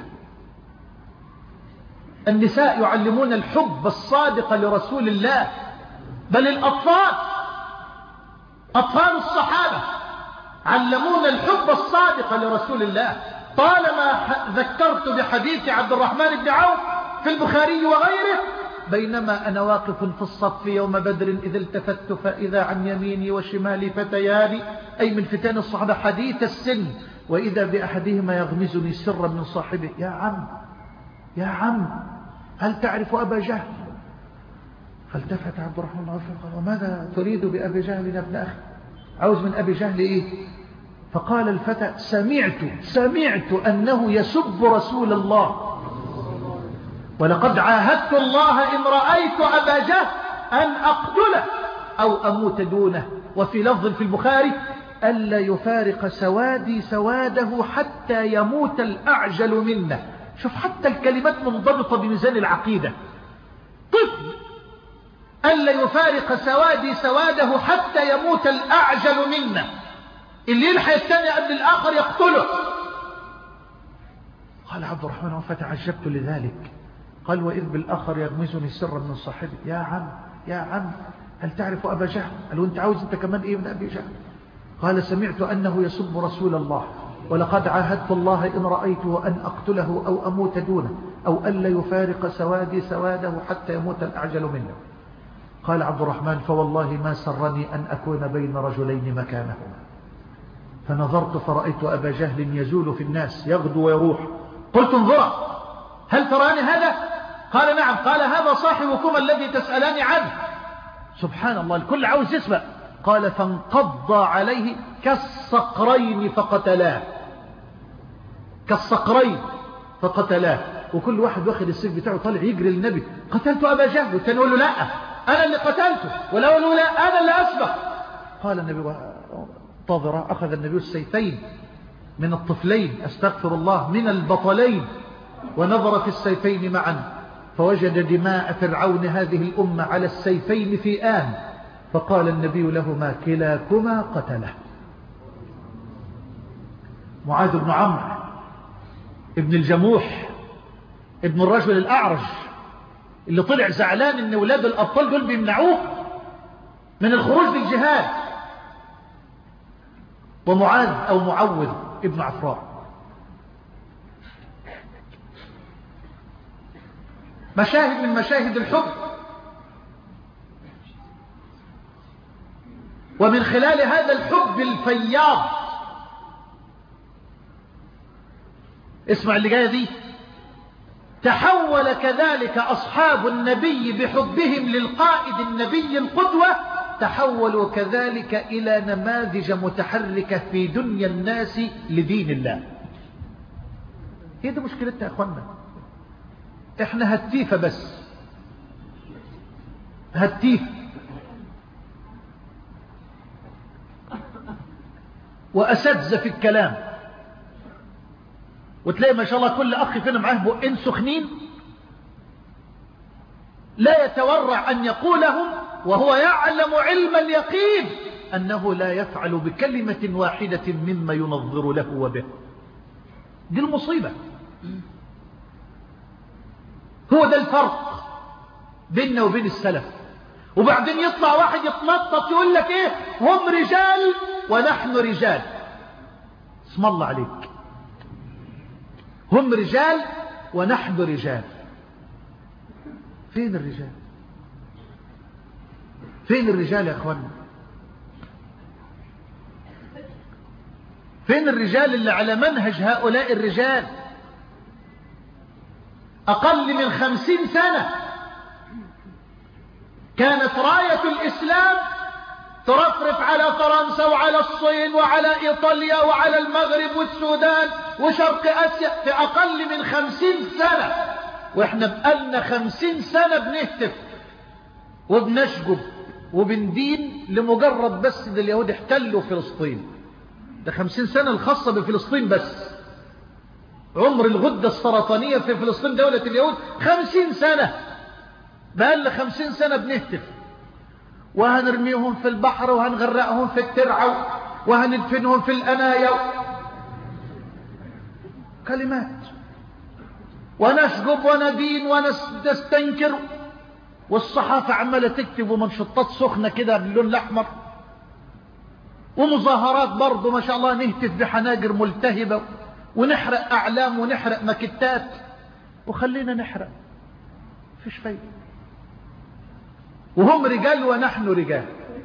النساء يعلمون الحب الصادق لرسول الله، بل الأطفال أطفال الصحابة علمون الحب الصادق لرسول الله. طالما ذكرت بحديث عبد الرحمن بن عوف في البخاري وغيره، بينما أنا واقف في الصف يوم بدر إذ التفت فإذا عن يميني وشمالي فتيان، أي من فتان الصحابة حديث السن، وإذا بأحدهما يغمزني سرا من صاحبه، يا عم يا عم هل تعرف أبا جهل؟ فالتفت عبد الرحمن بن عوف قال وماذا تريد بأبي جهل يا ابن أخي؟ عاوز من أبي جهل إيه؟ فقال الفتى سمعت سمعت أنه يسب رسول الله، ولقد عاهدت الله إن رأيت أبا جهل أن أقتله أو أموت دونه. وفي لفظ في البخاري ألا يفارق سوادي سواده حتى يموت الأعجل منا. شوف حتى الكلمات منضبطة بميزان العقيدة. طفل ألا يفارق سوادي سواده حتى يموت الأعجل منا، اللي يلحق الثاني قبل الآخر يقتله. قال عبد الرحمن فتعجبت لذلك. قال وإذ بالآخر يغمزني سرا من صاحبي، يا عم يا عم هل تعرف أبا جهل؟ قال وانت عاوز انت كمان ايه من أبي جهل؟ قال سمعت أنه يسب رسول الله، ولقد عاهدت الله إن رأيته أن أقتله أو أموت دونه أو ألا يفارق سوادي سواده حتى يموت الأعجل منه. قال عبد الرحمن فوالله ما سرني أن أكون بين رجلين مكانهما، فنظرت فرأيت أبا جهل يزول في الناس يغدو ويروح. قلت انظر هل تراني هذا؟ قال نعم. قال هذا صاحبكم الذي تسألاني عنه. سبحان الله، الكل عاوز يسبق. قال فانقض عليه كالصقرين فقتلاه، كالصقرين فقتلاه. وكل واحد واخد السيف بتاعه طالع يجري للنبي، قتلت أبا جهل. والتاني يقول له لا أنا اللي قتلته، ولا يقول له لا أنا اللي أسبق. قال النبي طاظرة، أخذ النبي السيفين من الطفلين استغفر الله من البطلين، ونظر في السيفين معا فوجد دماء فرعون هذه الأمة على السيفين في آن، فقال النبي لهما كلاكما قتله. معاذ بن عمرو ابن الجموح ابن الرجل الأعرج اللي طلع زعلان ان ولاد الأبطال دول بيمنعوه من الخروج للجهاد، ومعاذ أو معوذ ابن عفراء. مشاهد من مشاهد الحب، ومن خلال هذا الحب الفياض اسمع اللي جايه دي، تحول كذلك أصحاب النبي بحبهم للقائد النبي القدوة تحولوا كذلك إلى نماذج متحركة في دنيا الناس لدين الله. هي دي مشكلتنا يا أخوانا. احنا هتيفة بس، هتيف وأساتذة في الكلام، وتلاقي ما شاء الله كل أخ فينا معاه بقين سخنين لا يتورع أن يقولهم، وهو يعلم علم اليقين أنه لا يفعل بكلمة واحدة مما ينظر له وبه. دي المصيبة. هو ده الفرق بيننا وبين السلف. وبعدين يطلع واحد يتنطط يقول لك ايه، هم رجال ونحن رجال. اسم الله عليك، هم رجال ونحن رجال. فين الرجال؟ فين الرجال يا اخوانا؟ فين الرجال اللي على منهج هؤلاء الرجال؟ أقل من خمسين سنة كانت راية الإسلام ترفرف على فرنسا وعلى الصين وعلى إيطاليا وعلى المغرب والسودان وشرق آسيا في أقل من خمسين سنة، وإحنا بقالنا خمسين سنة بنهتف وبنشجب وبندين لمجرد بس ان اليهود احتلوا فلسطين. ده خمسين سنة الخاصة بفلسطين بس. عمر الغدة السرطانية في فلسطين دولة اليهود خمسين سنة. بقالنا خمسين سنة بنهتف وهنرميهم في البحر وهنغرقهم في الترعة وهندفنهم في الأنايا. كلمات ونشجب وندين ونستنكر، والصحافة عمالة تكتب ومنشطات سخنة كده باللون الأحمر، ومظاهرات برضو ما شاء الله نهتف بحناجر ملتهبة ونحرق أعلام ونحرق مكتات، وخلينا نحرق فيش فايدة. وهم رجال ونحن رجال.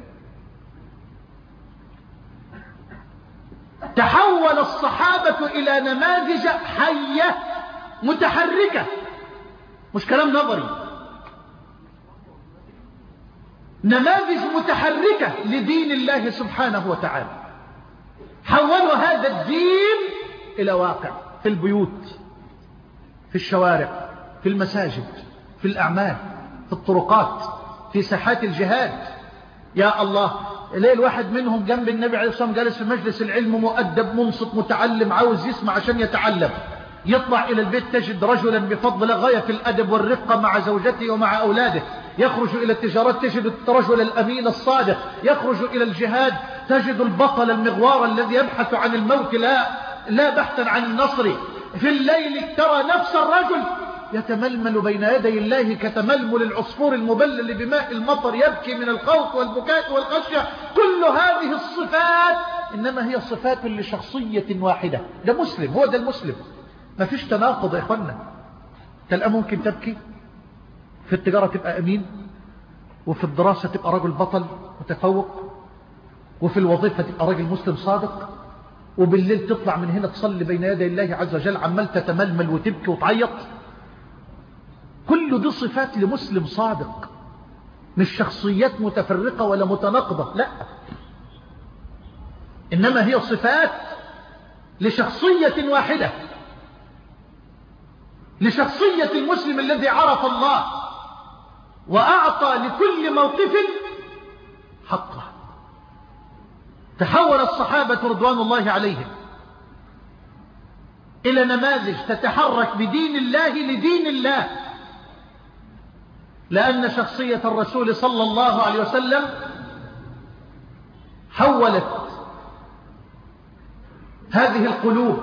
تحول الصحابة إلى نماذج حية متحركة، مش كلام نظري، نماذج متحركة لدين الله سبحانه وتعالى. حولوا هذا الدين إلى واقع في البيوت، في الشوارع، في المساجد، في الأعمال، في الطرقات، في ساحات الجهاد. يا الله، ليه الواحد منهم جنب النبي عليه الصلاة والسلام جالس في مجلس العلم مؤدب منصت متعلم عاوز يسمع عشان يتعلم، يطلع إلى البيت تجد رجلا بفضل غاية في الأدب والرفقة مع زوجته ومع أولاده، يخرج إلى التجارات تجد الرجل الأمين الصادق، يخرج إلى الجهاد تجد البطل المغوار الذي يبحث عن الموت لا لا بحثا عن النصر. في الليل ترى نفس الرجل يتململ بين يدي الله كتململ العصفور المبلل بماء المطر، يبكي من الخوف والبكاء والخشية. كل هذه الصفات إنما هي صفات لشخصية واحدة. ده مسلم، هو ده المسلم. ما فيش تناقض يا إخوانا. تلقى ممكن تبكي، في التجارة تبقى أمين، وفي الدراسة تبقى رجل بطل متفوق، وفي الوظيفة تبقى رجل مسلم صادق، وبالليل تطلع من هنا تصلي بين يدي الله عز وجل عمال تتململ وتبكي وتعيط. كل دي صفات لمسلم صادق، مش شخصيات متفرقة ولا متناقضة، لا، إنما هي صفات لشخصية واحدة، لشخصية المسلم الذي عرف الله وأعطى لكل موقف حقه. تحول الصحابة رضوان الله عليهم إلى نماذج تتحرك بدين الله لدين الله، لأن شخصية الرسول صلى الله عليه وسلم حولت هذه القلوب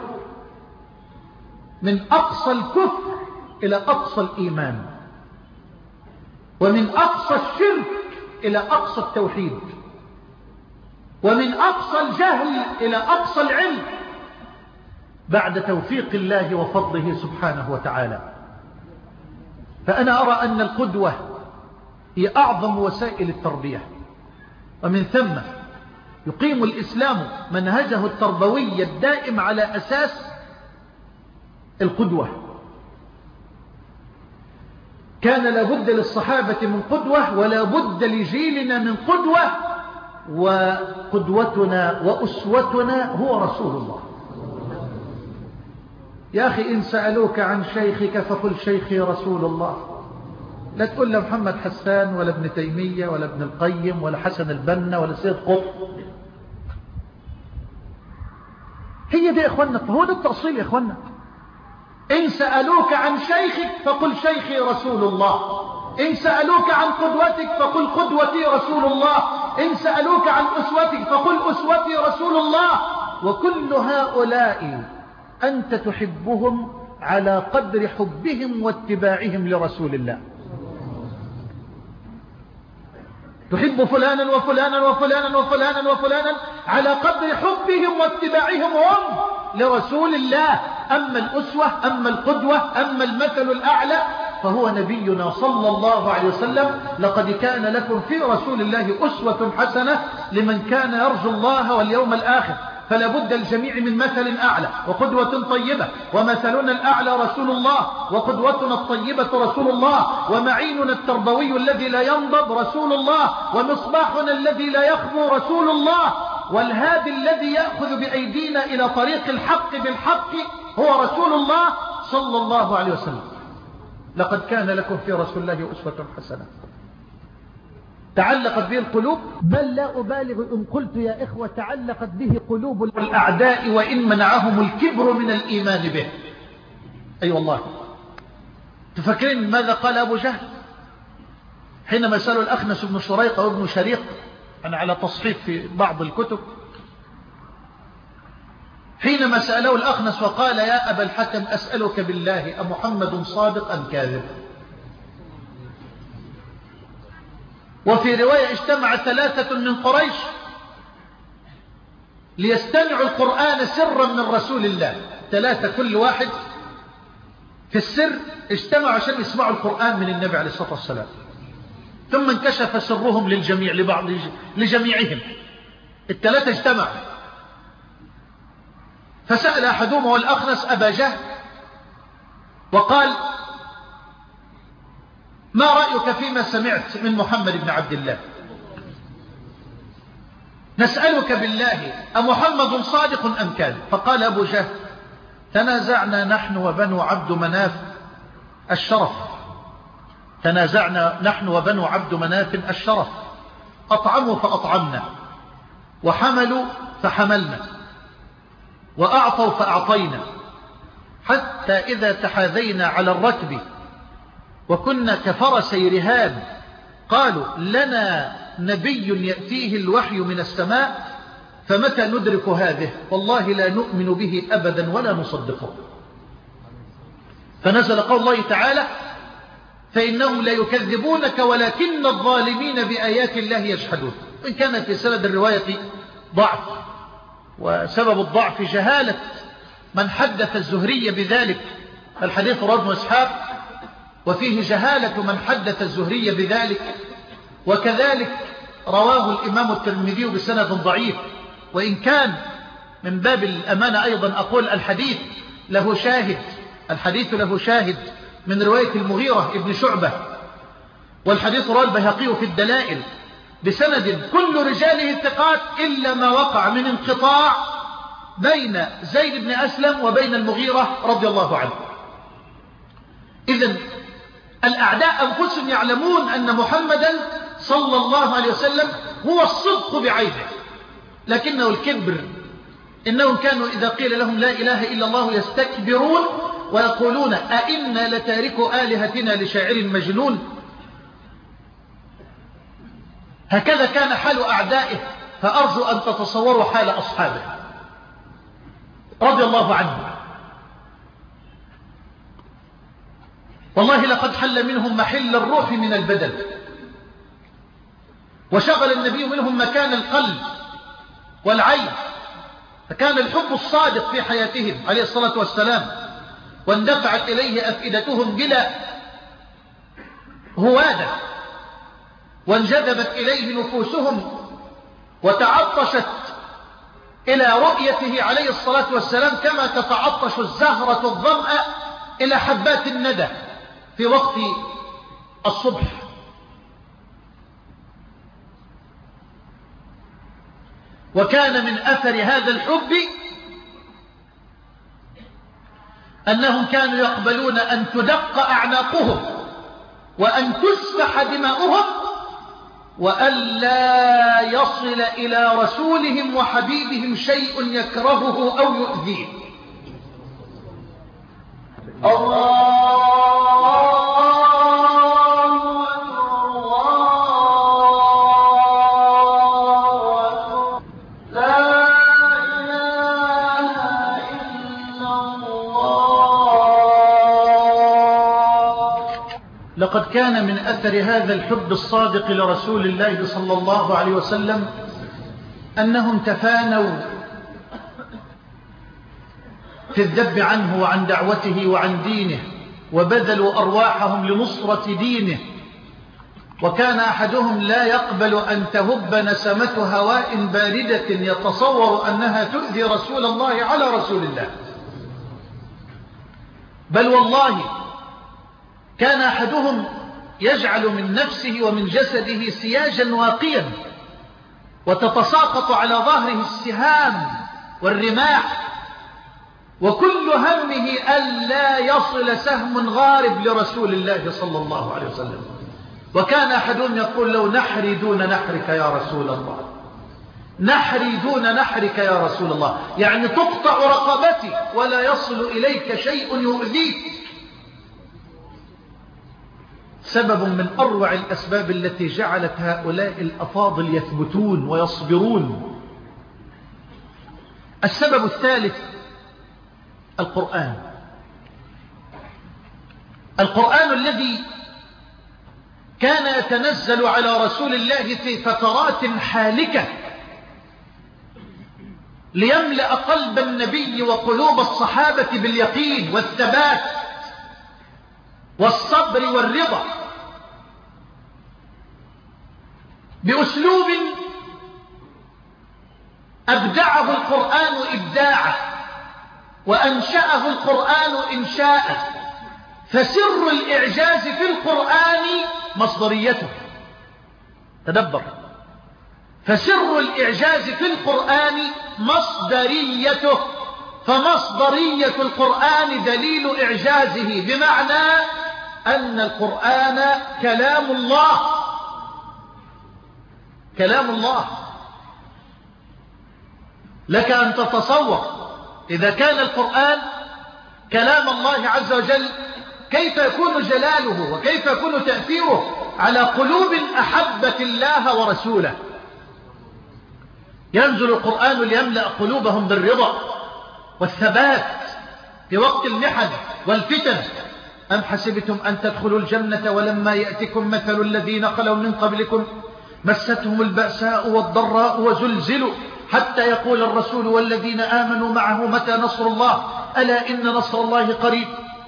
من أقصى الكفر إلى أقصى الإيمان، ومن أقصى الشرك إلى أقصى التوحيد، ومن أقصى الجهل إلى أقصى العلم، بعد توفيق الله وفضله سبحانه وتعالى. فأنا أرى أن القدوة هي أعظم وسائل التربية، ومن ثم يقيم الإسلام منهجه التربوي الدائم على أساس القدوة. كان لابد للصحابة من قدوة ولا بد لجيلنا من قدوة، وقدوتنا وأسوتنا هو رسول الله. يا أخي إن سألوك عن شيخك فقل شيخي رسول الله. لا تقول له محمد حسان ولا ابن تيمية ولا ابن القيم ولا حسن البنا ولا سيد قطب. هي دي يا إخوانا، هو ده التأصيل يا إخوانا. إن سألوك عن شيخك فقل شيخي رسول الله، إن سألوك عن قدوتك فقل قدوتي رسول الله، إن سألوك عن أسوتك فقل أسوتي رسول الله. وكل هؤلاء أنت تحبهم على قدر حبهم واتباعهم لرسول الله. تحب فلانا وفلانا وفلانا وفلانا وفلانا على قدر حبهم واتباعهم هم لرسول الله. أما الأسوة، أما القدوة، أما المثل الأعلى فهو نبينا صلى الله عليه وسلم. لقد كان لكم في رسول الله أسوة حسنة لمن كان يرجو الله واليوم الآخر. فلا بد الجميع من مثل أعلى وقدوة طيبة، ومثلنا الأعلى رسول الله، وقدوتنا الطيبة رسول الله، ومعيننا التربوي الذي لا ينضب رسول الله، ومصباحنا الذي لا يخفو رسول الله، والهادي الذي يأخذ بأيدينا إلى طريق الحق بالحق هو رسول الله صلى الله عليه وسلم. لقد كان لكم في رسول الله أسوة حسنة. تعلقت به القلوب، بل لا أبالغ إن قلت يا إخوة تعلقت به قلوب الأعداء وإن منعهم الكبر من الإيمان به. أي أيوة والله. تفكرين ماذا قال أبو جهل حينما سألوا الأخنس بن شريق وابن شريق، أنا على تصحيف في بعض الكتب، حينما سألوا الأخنس وقال يا أبا الحكم أسألك بالله أمحمد صادق أم كاذب؟ وفي رواية اجتمع ثلاثة من قريش ليستمعوا القرآن سرا من رسول الله. ثلاثة كل واحد في السر اجتمعوا عشان يسمعوا القرآن من النبي عليه الصلاة والسلام. ثم انكشف سرهم للجميع لبعض لجميعهم. الثلاثة اجتمعوا، فسأل أحدهم والأخنس أبا جهل وقال ما رأيك فيما سمعت من محمد بن عبد الله؟ نسألك بالله أمحمد صادق أم كاذب؟ فقال أبو جهل تنازعنا نحن وبنو عبد مناف الشرف، تنازعنا نحن وبنو عبد مناف الشرف، أطعموا فأطعمنا، وحملوا فحملنا، وأعطوا فأعطينا، حتى إذا تحاذينا على الركب وكنا كفرسي رهاب قالوا لنا نبي يأتيه الوحي من السماء فمتى ندرك هذه؟ والله لا نؤمن به أبدا ولا نصدقه. فنزل قول الله تعالى فإنهم لا يكذبونك ولكن الظالمين بآيات الله يجحدون. وإن كان في سند الرواية ضعف، وسبب الضعف جهالة من حدث الزهري بذلك، الحديث رواه ابن إسحاق وفيه جهالة من حدث الزهري بذلك، وكذلك رواه الإمام الترمذي بسند ضعيف. وإن كان من باب الأمانة أيضا أقول الحديث له شاهد، الحديث له شاهد من رواية المغيرة ابن شعبة، والحديث رواه البيهقي في الدلائل بسند كل رجاله ثقات إلا ما وقع من انقطاع بين زيد بن أسلم وبين المغيرة رضي الله عنه. إذن الأعداء أنفسهم يعلمون أن محمدا صلى الله عليه وسلم هو الصدق بعينه، لكنه الكبر. إنهم كانوا إذا قيل لهم لا إله إلا الله يستكبرون ويقولون أئنا لتاركو آلهتنا لشاعر مجنون. هكذا كان حال أعدائه، فأرجو أن تتصوروا حال أصحابه رضي الله عنهم. والله لقد حل منهم محل الروح من البدن، وشغل النبي منهم مكان القلب والعين، فكان الحب الصادق في حياتهم عليه الصلاة والسلام، واندفعت إليه أفئدتهم بلا هوادة، وانجذبت إليه نفوسهم، وتعطشت إلى رؤيته عليه الصلاة والسلام كما تتعطش الزهرة الظمأ إلى حبات الندى في وقت الصبح. وكان من أثر هذا الحب أنهم كانوا يقبلون أن تدق أعناقهم وأن تسفح دماؤهم وأن لا يصل إلى رسولهم وحبيبهم شيء يكرهه أو يؤذيه. الله لقد كان من أثر هذا الحب الصادق لرسول الله صلى الله عليه وسلم أنهم تفانوا في الذب عنه وعن دعوته وعن دينه وبذلوا أرواحهم لنصرة دينه. وكان أحدهم لا يقبل أن تهب نسمة هواء باردة يتصور أنها تؤذي رسول الله على رسول الله، بل والله كان أحدهم يجعل من نفسه ومن جسده سياجا واقيا وتتساقط على ظهره السهام والرماح، وكل همه ألا يصل سهم غارب لرسول الله صلى الله عليه وسلم. وكان أحدهم يقول: لو نحري دون نحرك يا رسول الله، نحري دون نحرك يا رسول الله، يعني تقطع رقبتي ولا يصل إليك شيء يؤذيك. سبب من أروع الأسباب التي جعلت هؤلاء الأفاضل يثبتون ويصبرون. السبب الثالث القرآن. القرآن الذي كان يتنزل على رسول الله في فترات حالكة ليملأ قلب النبي وقلوب الصحابة باليقين والثبات والصبر والرضا، بأسلوب أبدعه القرآن إبداعه وأنشأه القرآن إنشاءه. فسر الإعجاز في القرآن مصدريته. تدبر، فسر الإعجاز في القرآن مصدريته، فمصدرية القرآن دليل إعجازه، بمعنى أن القرآن كلام الله، كلام الله. لك أن تتصور إذا كان القرآن كلام الله عز وجل كيف يكون جلاله وكيف يكون تأثيره على قلوب أحبت الله ورسوله. ينزل القرآن ليملأ قلوبهم بالرضا والثبات في وقت المحن والفتن. أم حسبتم أن تدخلوا الجنة ولما يأتكم مثل الذين خلوا من قبلكم مستهم البأساء والضراء وزلزلوا حتى يقول الرسول والذين آمنوا معه متى نصر الله ألا إن نصر الله قريب.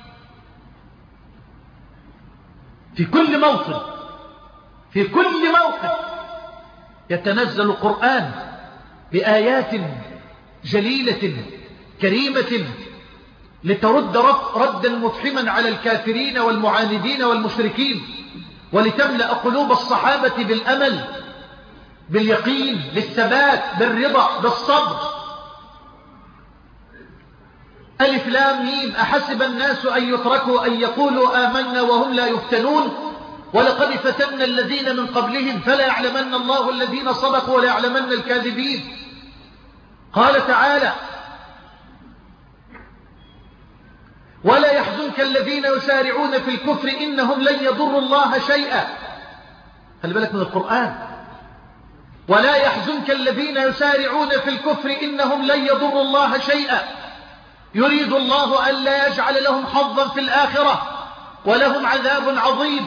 في كل موطن، في كل موقف يتنزل القرآن بآيات جليلة كريمة لترد ردا مفحما على الكافرين والمعاندين والمشركين، ولتملأ قلوب الصحابة بالأمل، باليقين، بالثبات، بالرضا، بالصبر. ألف لام ميم أحسب الناس أن يتركوا أن يقولوا آمنا وهم لا يفتنون ولقد فتنا الذين من قبلهم فلا يعلمن الله الذين صدقوا ولا يعلمن الكاذبين. قال تعالى: ولا يحزنك الذين يسارعون في الكفر إنهم لن يضروا الله شيئا. خلي بالك من القرآن. ولا يحزنك الذين يسارعون في الكفر إنهم لن يضروا الله شيئا يريد الله ألا يجعل لهم حظا في الآخرة ولهم عذاب عظيم.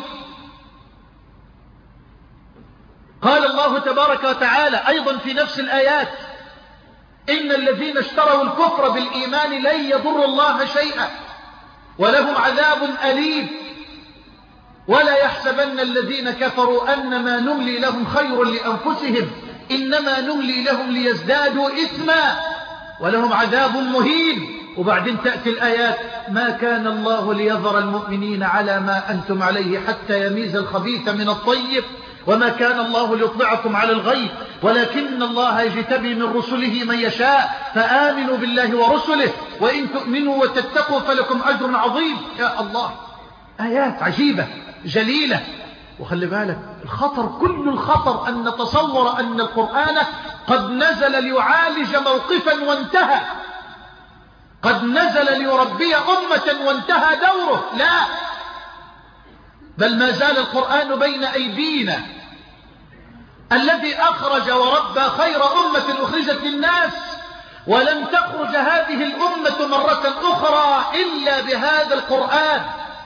قال الله تبارك وتعالى أيضا في نفس الآيات: إن الذين اشتروا الكفر بالإيمان لن يضروا الله شيئا ولهم عذاب أليم. ولا يحسبن الذين كفروا أنما نملي لهم خير لأنفسهم إنما نملي لهم ليزدادوا إثما ولهم عذاب مهين وبعدين تأتي الآيات ما كان الله ليذر المؤمنين على ما أنتم عليه حتى يميز الخبيث من الطيب وما كان الله ليطلعكم على الغيب ولكن الله يجتبي من رسله من يشاء فآمنوا بالله ورسله وإن تؤمنوا وتتقوا فلكم أجر عظيم. يا الله، آيات عجيبة جليلة. وخلي بالك الخطر، كل الخطر أن نتصور أن القرآن قد نزل ليعالج موقفا وانتهى، قد نزل ليربي أمة وانتهى دوره. لا، بل ما زال القرآن بين أيدينا. الذي أخرج وربى خير أمة أخرجت للناس، ولن تخرج هذه الأمة مرة أخرى إلا بهذا القرآن.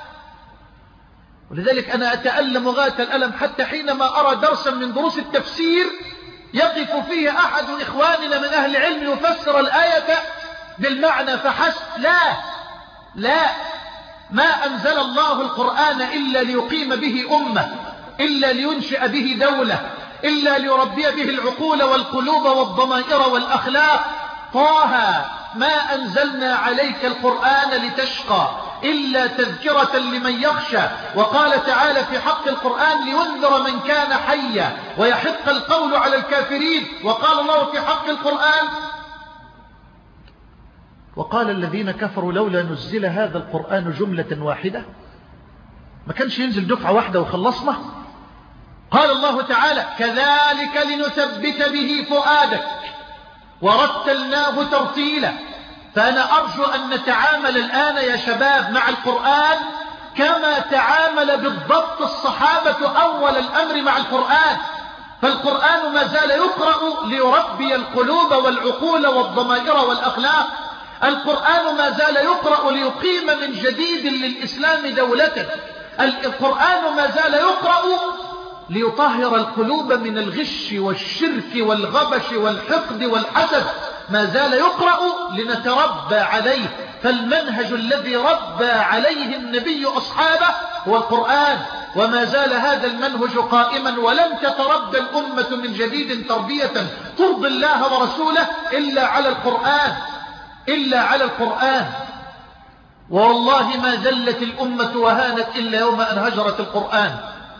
ولذلك أنا أتألم غاية الألم حتى حينما أرى درسا من دروس التفسير يقف فيه أحد إخواننا من أهل العلم يفسر الآية بالمعنى فحسب. لا لا، ما أنزل الله القرآن إلا ليقيم به أمة، إلا لينشئ به دولة، إلا ليربي به العقول والقلوب والضمائر والأخلاق. طه ما أنزلنا عليك القرآن لتشقى إلا تذكرة لمن يخشى. وقال تعالى في حق القرآن لينذر من كان حيا ويحق القول على الكافرين. وقال الله في حق القرآن وقال الذين كفروا لولا نزل هذا القرآن جملة واحدة، ما كانش ينزل دفعة واحدة وخلصنا. قال الله تعالى كذلك لنثبت به فؤادك ورتلناه ترتيلا. فأنا أرجو أن نتعامل الآن يا شباب مع القرآن كما تعامل بالضبط الصحابة أول الأمر مع القرآن. فالقرآن ما زال يقرأ ليربي القلوب والعقول والضمائر والأخلاق. القرآن ما زال يقرأ ليقيم من جديد للإسلام دولة. القرآن ما زال يقرأ ليطهر القلوب من الغش والشرك والغبش والحقد والحسد. ما زال يقرأ لنتربى عليه. فالمنهج الذي ربى عليه النبي أصحابه هو القرآن، وما زال هذا المنهج قائما. ولن تتربى الأمة من جديد تربية ترضي الله ورسوله إلا على القرآن، إلا على القرآن. والله ما ذلت الأمة وهانت إلا يوم أن هجرت القرآن.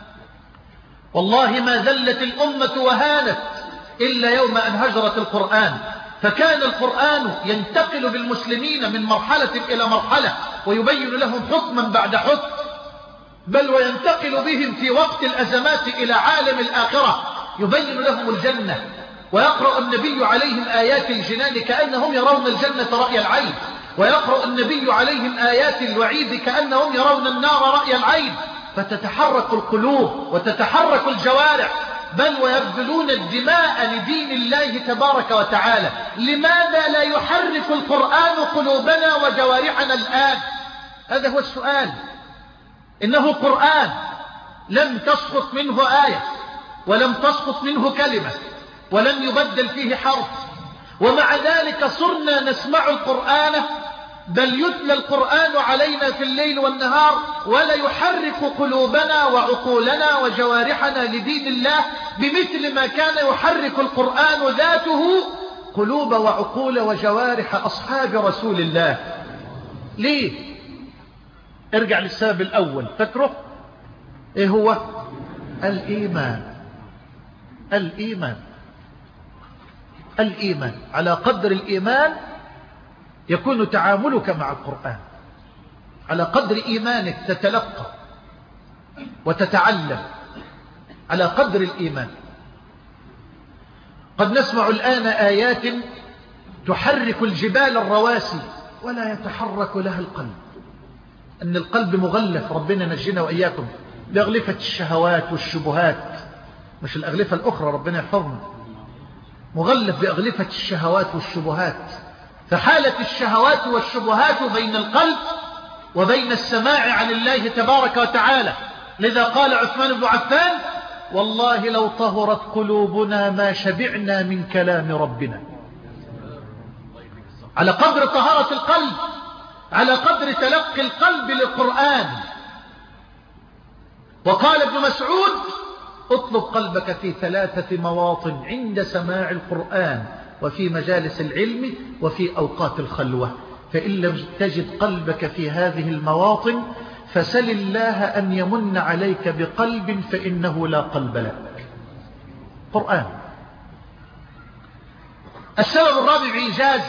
والله ما ذلت الأمة وهانت إلا يوم أن هجرت القرآن. فكان القرآن ينتقل بالمسلمين من مرحلة إلى مرحلة ويبين لهم حكما بعد حكم، بل وينتقل بهم في وقت الأزمات إلى عالم الآخرة يبين لهم الجنة. ويقرأ النبي عليهم آيات الجنان كأنهم يرون الجنة رأي العين، ويقرأ النبي عليهم آيات الوعيد كأنهم يرون النار رأي العين. فتتحرك القلوب وتتحرك الجوارح، بل ويبذلون الدماء لدين الله تبارك وتعالى. لماذا لا يحرك القرآن قلوبنا وجوارحنا الآن؟ هذا هو السؤال. إنه قرآن لم تسقط منه آية، ولم تسقط منه كلمة، ولم يبدل فيه حرف، ومع ذلك صرنا نسمع القرآن، بل يتلى القرآن علينا في الليل والنهار، ولا يحرك قلوبنا وعقولنا وجوارحنا لدين الله بمثل ما كان يحرك القرآن ذاته قلوب وعقول وجوارح أصحاب رسول الله. ليه؟ ارجع للسبب الأول، فاكره ايه هو؟ الإيمان. الإيمان الإيمان على قدر الإيمان يكون تعاملك مع القرآن، على قدر إيمانك تتلقى وتتعلم، على قدر الإيمان. قد نسمع الآن آيات تحرك الجبال الرواسي ولا يتحرك لها القلب. أن القلب مغلف، ربنا نجينا وإياكم بأغلفة الشهوات والشبهات، مش الأغلفة الأخرى، ربنا يحفظنا، مغلف بأغلفة الشهوات والشبهات. فحالة الشهوات والشبهات بين القلب وبين السماع عن الله تبارك وتعالى. لذا قال عثمان بن عفان والله لو طهرت قلوبنا ما شبعنا من كلام ربنا. على قدر طهارة القلب، على قدر تلقي القلب للقرآن. وقال ابن مسعود اطلب قلبك في ثلاثة مواطن: عند سماع القرآن، وفي مجالس العلم، وفي أوقات الخلوة. فإن لم تجد قلبك في هذه المواطن فسل الله أن يمن عليك بقلب فإنه لا قلب لك. قرآن. السبب الرابع إيجاز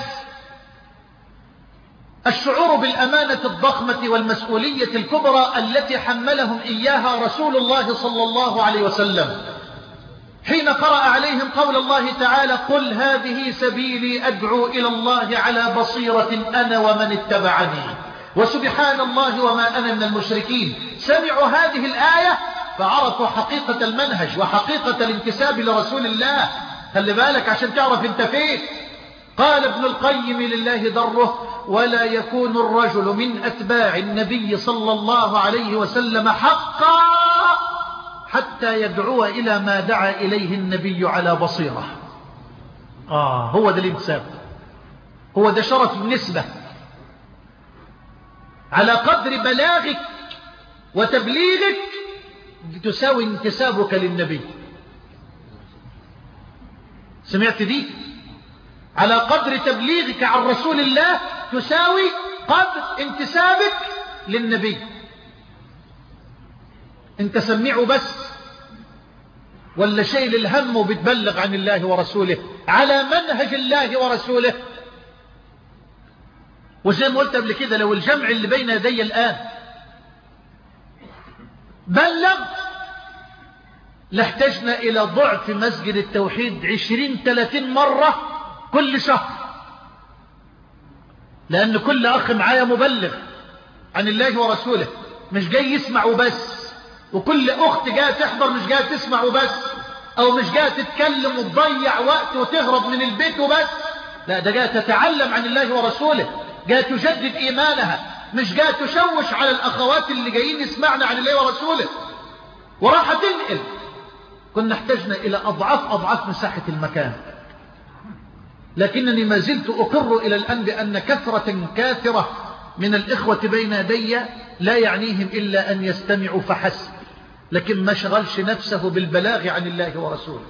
الشعور بالأمانة الضخمة والمسؤولية الكبرى التي حملهم إياها رسول الله صلى الله عليه وسلم حين قرأ عليهم قول الله تعالى قل هذه سبيلي أدعو إلى الله على بصيرة أنا ومن اتبعني وسبحان الله وما أنا من المشركين. سمعوا هذه الآية فعرفوا حقيقة المنهج وحقيقة الانتساب لرسول الله. خلي بالك عشان تعرف انت فيه. قال ابن القيم لله ضره ولا يكون الرجل من أتباع النبي صلى الله عليه وسلم حقا حتى يدعو إلى ما دعا إليه النبي على بصيرة. آه هو ده الانتساب، هو ده شرف النسبة. على قدر بلاغك وتبليغك تساوي انتسابك للنبي. سمعت دي؟ على قدر تبليغك عن رسول الله تساوي قدر انتسابك للنبي. انت سمعه بس ولا شيء الهم وبتبلغ عن الله ورسوله على منهج الله ورسوله. وزي ما قلت قبل كده لو الجمع اللي بين يدي الآن بلغ لاحتجنا إلى ضعف مسجد التوحيد عشرين ثلاثين مرة كل شهر، لأن كل أخ معايا مبلغ عن الله ورسوله مش جاي يسمع وبس، وكل أخت جاية تحضر مش جاية تسمع وبس، أو مش جاية تتكلم وتضيع وقت وتهرب من البيت وبس، لا ده جاية تتعلم عن الله ورسوله، جاية تجدد إيمانها، مش جاية تشوش على الأخوات اللي جايين يسمعنا عن الله ورسوله وراح تنقل. كنا احتجنا إلى أضعاف أضعاف مساحة المكان، لكنني ما زلت أقر إلى الآن بأن كثرة كاثرة من الإخوة بين يدي لا يعنيهم إلا أن يستمعوا فحسب، لكن ما شغلش نفسه بالبلاغ عن الله ورسوله.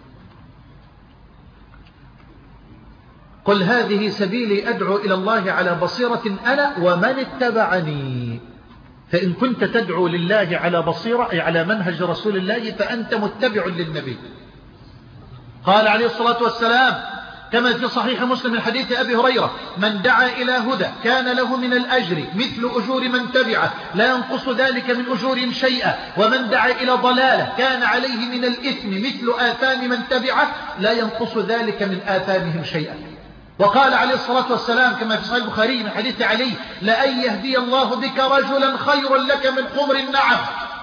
قل هذه سبيلي أدعو إلى الله على بصيرة أنا ومن اتبعني. فإن كنت تدعو لله على بصيرة أي على منهج رسول الله فأنت متبع للنبي. قال عليه الصلاة والسلام كما في صحيح مسلم من حديث أبي هريرة من دعا إلى هدى كان له من الأجر مثل أجور من تبعه لا ينقص ذلك من أجور شيئا، ومن دعا إلى ضلالة كان عليه من الإثم مثل آثام من تبعه لا ينقص ذلك من آثامهم شيئا. وقال عليه الصلاة والسلام كما في صحيح البخاري من حديث علي لأن يهدي الله بك رجلا خير لك من حمر النعم.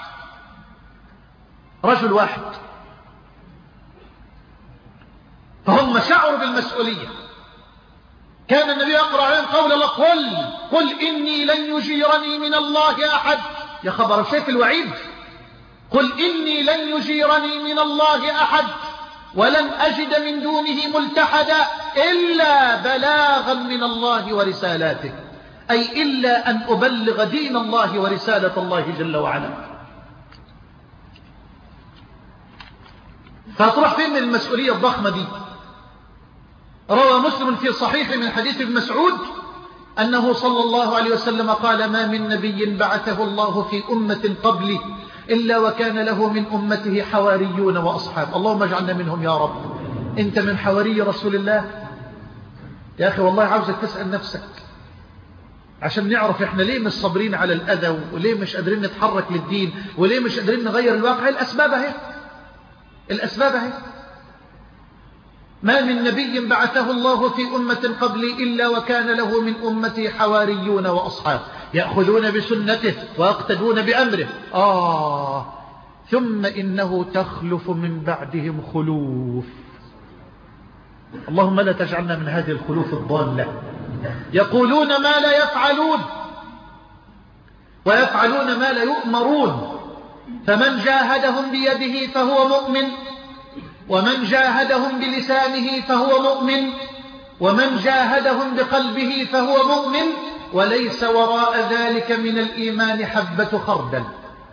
رجل واحد، فهم شعروا بالمسؤولية. كان النبي يقرأ عليهم قول الله قل قل إني لن يجيرني من الله أحد. يا خبر شيء في الوعيد. قل إني لن يجيرني من الله أحد ولن أجد من دونه ملتحدا إلا بلاغا من الله ورسالاته، أي إلا أن أبلغ دين الله ورسالة الله جل وعلا. فتروح فين من المسؤولية الضخمة دي؟ روى مسلم في صحيح من حديث ابن مسعود أنه صلى الله عليه وسلم قال ما من نبي بعثه الله في أمة قبلي إلا وكان له من أمته حواريون وأصحاب. اللهم اجعلنا منهم يا رب. أنت من حواري رسول الله يا أخي. والله عاوزك تسأل نفسك عشان نعرف إحنا ليه مش صابرين على الأذى وليه مش قادرين نتحرك للدين وليه مش قادرين نغير الواقع. الأسباب اهي، الأسباب اهي. ما من نبي بعثه الله في أمة قبلي إلا وكان له من أمتي حواريون وأصحاب يأخذون بسنته ويقتدون بأمره. آه ثم إنه تخلف من بعدهم خلوف. اللهم لا تجعلنا من هذه الخلوف الضالة. يقولون ما لا يفعلون ويفعلون ما لا يؤمرون. فمن جاهدهم بيده فهو مؤمن، ومن جاهدهم بلسانه فهو مؤمن، ومن جاهدهم بقلبه فهو مؤمن، وليس وراء ذلك من الإيمان حبة خردل.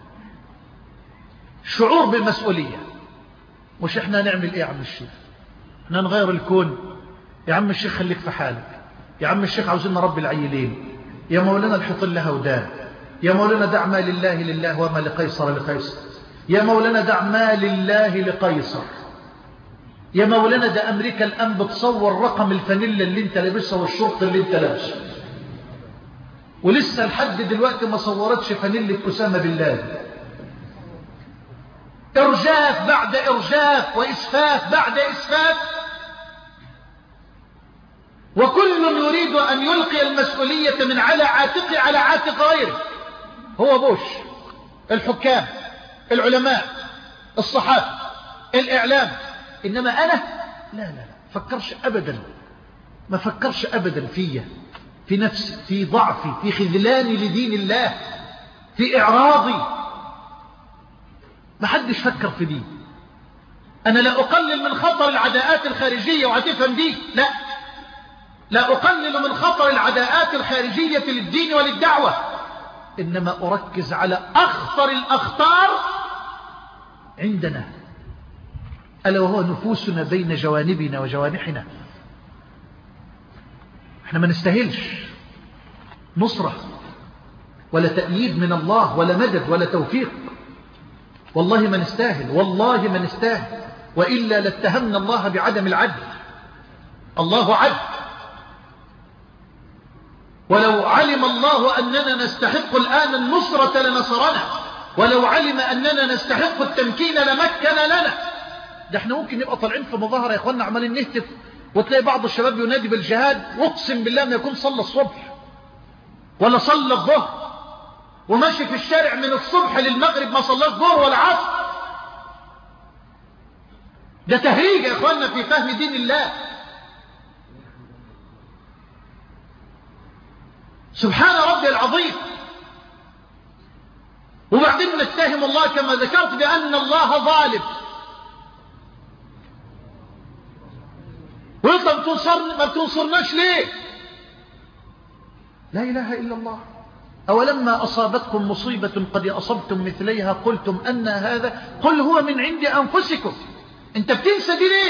شعور بالمسؤولية. مش احنا نعمل ايه يا عم الشيخ؟ احنا نغير الكون يا عم الشيخ، خليك في حالك. يا عم الشيخ عاوزين نربي العيلين، يا مولانا الحط لها ودان، يا مولانا دع ما لله لله وما لقيصر لقيصر، يا مولانا دع ما لله لقيصر، يا مولانا ده أمريكا الآن بتصور رقم الفانيلا اللي انت لابسها والشرط اللي انت لابسه، ولسه لحد دلوقتي ما صورتش فانيلة أسامة بن لادن. إرجاف بعد إرجاف وإسفاف بعد إسفاف، وكل يريد أن يلقي المسؤولية من على عاتقه على عاتق غيره. هو بوش، الحكام، العلماء، الصحافة، الإعلام، إنما أنا لا لا لا فكرش أبدا، ما فكرش أبدا فيا، في نفسي، في ضعفي، في خذلاني لدين الله، في إعراضي. ما حدش فكر في دي. أنا لا أقلل من خطر العداءات الخارجية، وهتفهم دي، لا لا أقلل من خطر العداءات الخارجية للدين وللدعوة، إنما أركز على أخطر الأخطار عندنا، ألا وهو نفوسنا بين جوانبنا وجوانحنا. احنا ما نستاهلش نصرة ولا تأييد من الله ولا مدد ولا توفيق، والله ما نستاهل، والله ما نستاهل، وإلا لاتهمنا الله بعدم العدل. الله عدل، ولو علم الله أننا نستحق الآن النصرة لنصرنا، ولو علم أننا نستحق التمكين لمكن لنا. ده احنا ممكن نبقى طالعين في مظاهرة يا اخوانا عمالين نهتف، وتلاقي بعض الشباب ينادي بالجهاد، واقسم بالله ما يكون صلى الصبح ولا صلى الظهر، وماشي في الشارع من الصبح للمغرب ما صلى الظهر ولا عصر. ده تهريج يا اخوانا في فهم دين الله. سبحان ربي العظيم. وبعدين نتهم الله كما ذكرت بأن الله ظالم، ويطلب تنصرنا، ما بتنصرناش ليه؟ لا إله إلا الله. أولما أصابتكم مصيبة قد أصبتم مثليها قلتم أن هذا، قل هو من عند أنفسكم. أنت بتنسى دي ليه؟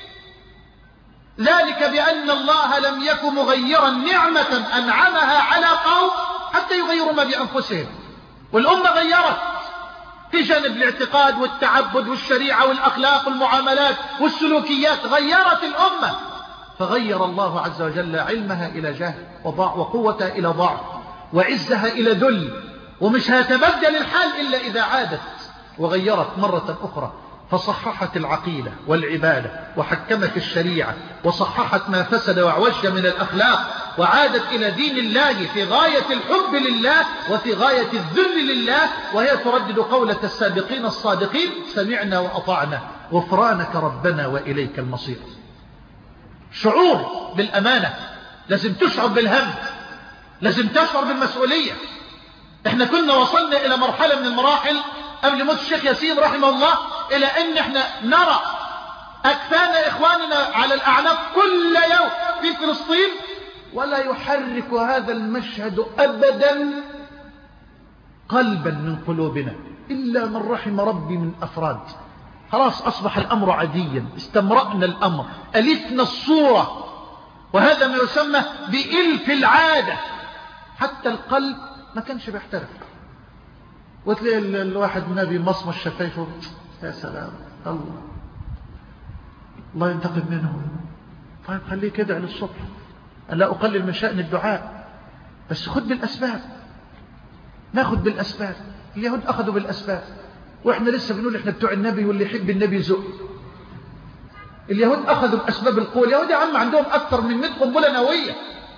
ذلك بأن الله لم يكن مغيرا نعمة أنعمها على قوم حتى يغيروا ما بأنفسهم. والأمة غيرت في جانب الاعتقاد والتعبد والشريعة والأخلاق والمعاملات والسلوكيات، غيرت الأمة، فغير الله عز وجل علمها إلى جهل، وقوتها إلى ضعف، وعزها إلى ذل. ومش هتبدل الحال إلا إذا عادت وغيرت مرة أخرى، فصححت العقيدة والعبادة، وحكمت الشريعة، وصححت ما فسد وعوج من الأخلاق، وعادت إلى دين الله في غاية الحب لله وفي غاية الذل لله، وهي تردد قولة السابقين الصادقين: سمعنا وأطعنا غفرانك ربنا وإليك المصير. شعور بالأمانة، لازم تشعر بالهم، لازم تشعر بالمسؤولية. احنا كنا وصلنا إلى مرحلة من المراحل قبل موت الشيخ ياسين رحمه الله إلى أن احنا نرى أكفان إخواننا على الأعناق كل يوم في فلسطين، ولا يحرك هذا المشهد أبدا قلبا من قلوبنا إلا من رحم ربي من أفراد. خلاص أصبح الأمر عاديا، استمرأنا الأمر، ألفنا الصورة، وهذا ما يسمى بإلف العادة. حتى القلب ما كانش بيحترف، وتلاقي الواحد نبي مصمص شفايفه، يا سلام، الله الله ينتقم منهم. طيب خليه كده للصبح، لا أقلل من شأن الدعاء، بس خد بالأسباب، ناخد بالأسباب. اليهود أخذوا بالأسباب، وإحنا لسه بنقول إحنا بتوع النبي، واللي يحب النبي يزق. اليهود أخذوا بأسباب القوة. اليهود يا عم عندهم أكثر من مئة قنبلة نووية،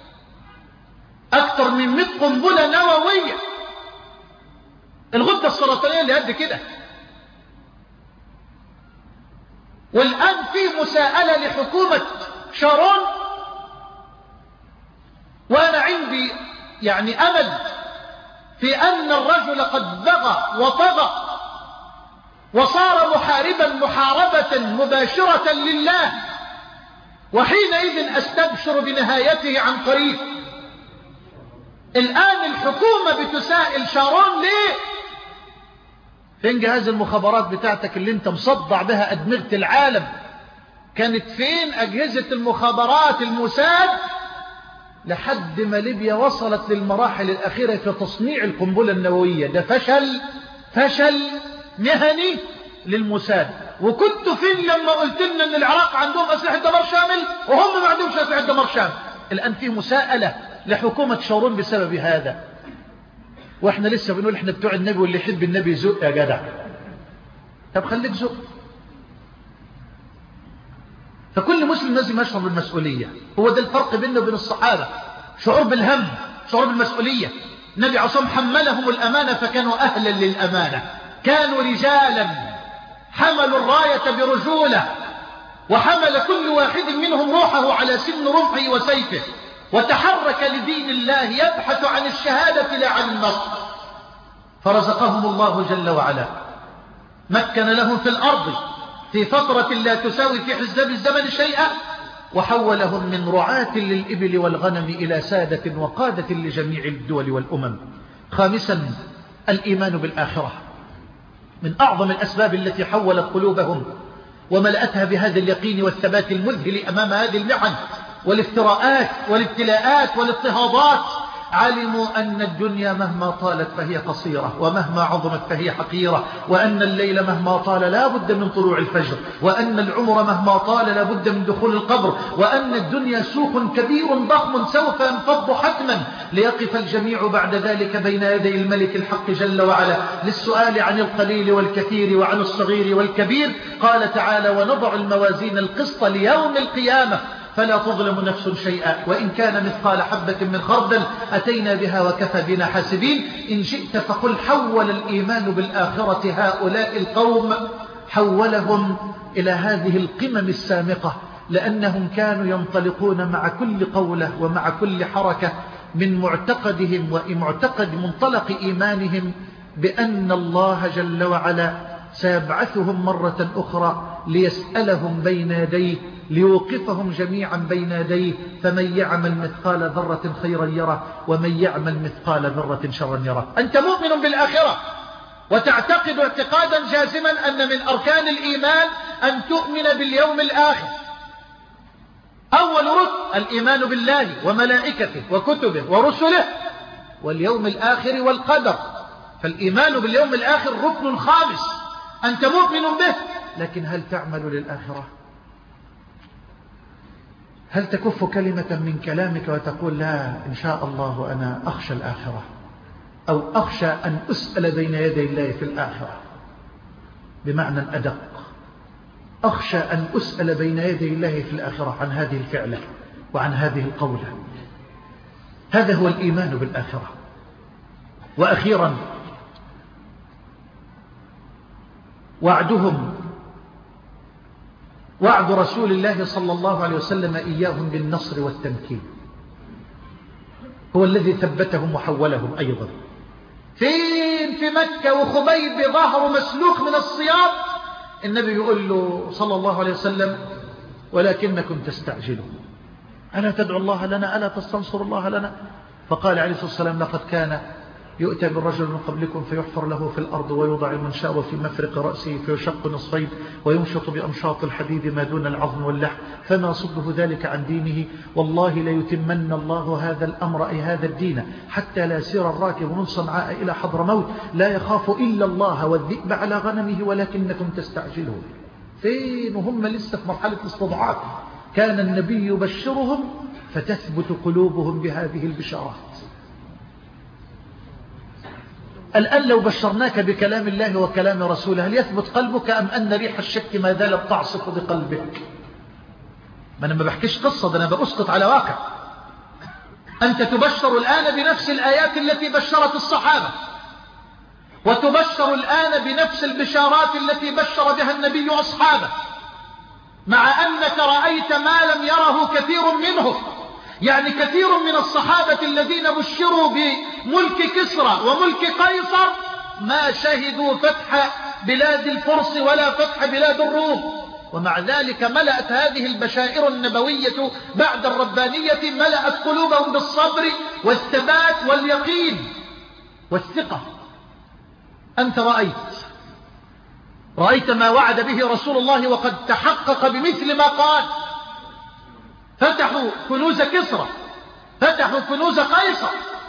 أكثر من مئة قنبلة نووية. الغدة السرطانية اللي قد كده. والآن في مساءلة لحكومة شارون، وأنا عندي يعني أمل في أن الرجل قد بغى وطغى وصار محاربا محاربة مباشرة لله، وحينئذ أستبشر بنهايته عن قريب. الآن الحكومة بتسائل شارون: ليه؟ فين جهاز المخابرات بتاعتك اللي انت مصدع بها أدمغة العالم؟ كانت فين أجهزة المخابرات الموساد لحد ما ليبيا وصلت للمراحل الأخيرة في تصنيع القنبلة النووية. ده فشل فشل مهني للموساد. وكنت فين لما قلت لنا ان العراق عندهم أسلحة دمار شامل وهم ما عندهمش أسلحة دمار شامل؟ الآن في مساءلة لحكومة شارون بسبب هذا، واحنا لسه بنقول احنا بتوع النبي واللي يحب النبي يزق يا جدع. طب خليك زق. فكل مسلم لازم يشعر بالمسؤولية. هو ده الفرق بيننا وبين الصحابة، شعور بالهم، شعور بالمسؤولية. النبي عليه الصلاة والسلام حملهم الأمانة فكانوا أهلا للأمانة، كانوا رجالا حملوا الراية برجولة، وحمل كل واحد منهم روحه على سن رمحه وسيفه، وتحرك لدين الله يبحث عن الشهادة لا عن النصر. فرزقهم الله جل وعلا، مكن لهم في الأرض في فترة لا تساوي في حساب الزمن شيئا، وحولهم من رعاة للإبل والغنم إلى سادة وقادة لجميع الدول والأمم. خامسا، الإيمان بالآخرة، من أعظم الأسباب التي حولت قلوبهم وملأتها بهذا اليقين والثبات المذهل أمام هذه المحن والافتراءات والابتلاءات والاضطهادات. علموا أن الدنيا مهما طالت فهي قصيرة، ومهما عظمت فهي حقيرة، وأن الليل مهما طال لا بد من طلوع الفجر، وأن العمر مهما طال لا بد من دخول القبر، وأن الدنيا سوق كبير ضخم سوف ينفض حتما ليقف الجميع بعد ذلك بين يدي الملك الحق جل وعلا للسؤال عن القليل والكثير وعن الصغير والكبير. قال تعالى: ونضع الموازين القسط ليوم القيامة فلا تظلم نفس شيئا وإن كان مثقال حبة من خردل أتينا بها وكفى بنا حاسبين. إن شئت فقل حول الإيمان بالآخرة هؤلاء القوم، حولهم إلى هذه القمم السامقة، لأنهم كانوا ينطلقون مع كل قولة ومع كل حركة من معتقدهم ومعتقد منطلق إيمانهم بأن الله جل وعلا سيبعثهم مرة أخرى ليسألهم بين يديه، ليوقفهم جميعا بين يديه، فمن يعمل مثقال ذرة خيرا يره ومن يعمل مثقال ذرة شرا يره. أنت مؤمن بالآخرة وتعتقد اعتقادا جازما أن من أركان الإيمان أن تؤمن باليوم الآخر. أول ركن الإيمان بالله وملائكته وكتبه ورسله واليوم الآخر والقدر. فالإيمان باليوم الآخر ركن خامس، أنت مؤمن به، لكن هل تعمل للآخرة؟ هل تكف كلمة من كلامك وتقول لا إن شاء الله أنا أخشى الآخرة، أو أخشى أن أسأل بين يدي الله في الآخرة؟ بمعنى الأدق، أخشى أن أسأل بين يدي الله في الآخرة عن هذه الفعلة وعن هذه القولة. هذا هو الإيمان بالآخرة. وأخيرا، وعدهم، وعد رسول الله صلى الله عليه وسلم إياهم بالنصر والتمكين هو الذي ثبتهم وحولهم أيضا. فين في مكة وخبيب ظهره مسلوخ من الصياط، النبي يقول له صلى الله عليه وسلم: ولكنكم تستعجلون، ألا تدعو الله لنا، ألا تستنصر الله لنا؟ فقال عليه الصلاة والسلام: لقد كان يؤتى بالرجل من قبلكم فيحفر له في الأرض ويوضع المنشار في مفرق رأسه فيشق نصفين ويمشط بأمشاط الحديد ما دون العظم واللحم فما صده ذلك عن دينه، والله ليتمن الله هذا الأمر أي هذا الدين حتى لا يسير الراكب من صنعاء إلى حضرموت لا يخاف إلا الله والذئب على غنمه ولكنكم تستعجلون. فين وهم لسه في مرحلة الاستضعاف؟ كان النبي يبشرهم فتثبت قلوبهم بهذه البشارات. الآن لو بشرناك بكلام الله وكلام رسوله هل يثبت قلبك أم أن ريح الشك ما زالت تعصف بقلبك؟ ما أنا ما بحكيش قصة، ده أنا بأسقط على واقع. أنت تبشر الآن بنفس الآيات التي بشرت الصحابة، وتبشر الآن بنفس البشارات التي بشر بها النبي أصحابه، مع أنك رأيت ما لم يره كثير منهم. يعني كثير من الصحابة الذين بشروا بملك كسرى وملك قيصر ما شهدوا فتح بلاد الفرس ولا فتح بلاد الروم، ومع ذلك ملأت هذه البشائر النبوية بعد الربانية ملأت قلوبهم بالصبر والثبات واليقين والثقة. أنت رأيت رأيت ما وعد به رسول الله وقد تحقق بمثل ما قال. فتحوا كنوز كسرى، فتحوا كنوز قيصر.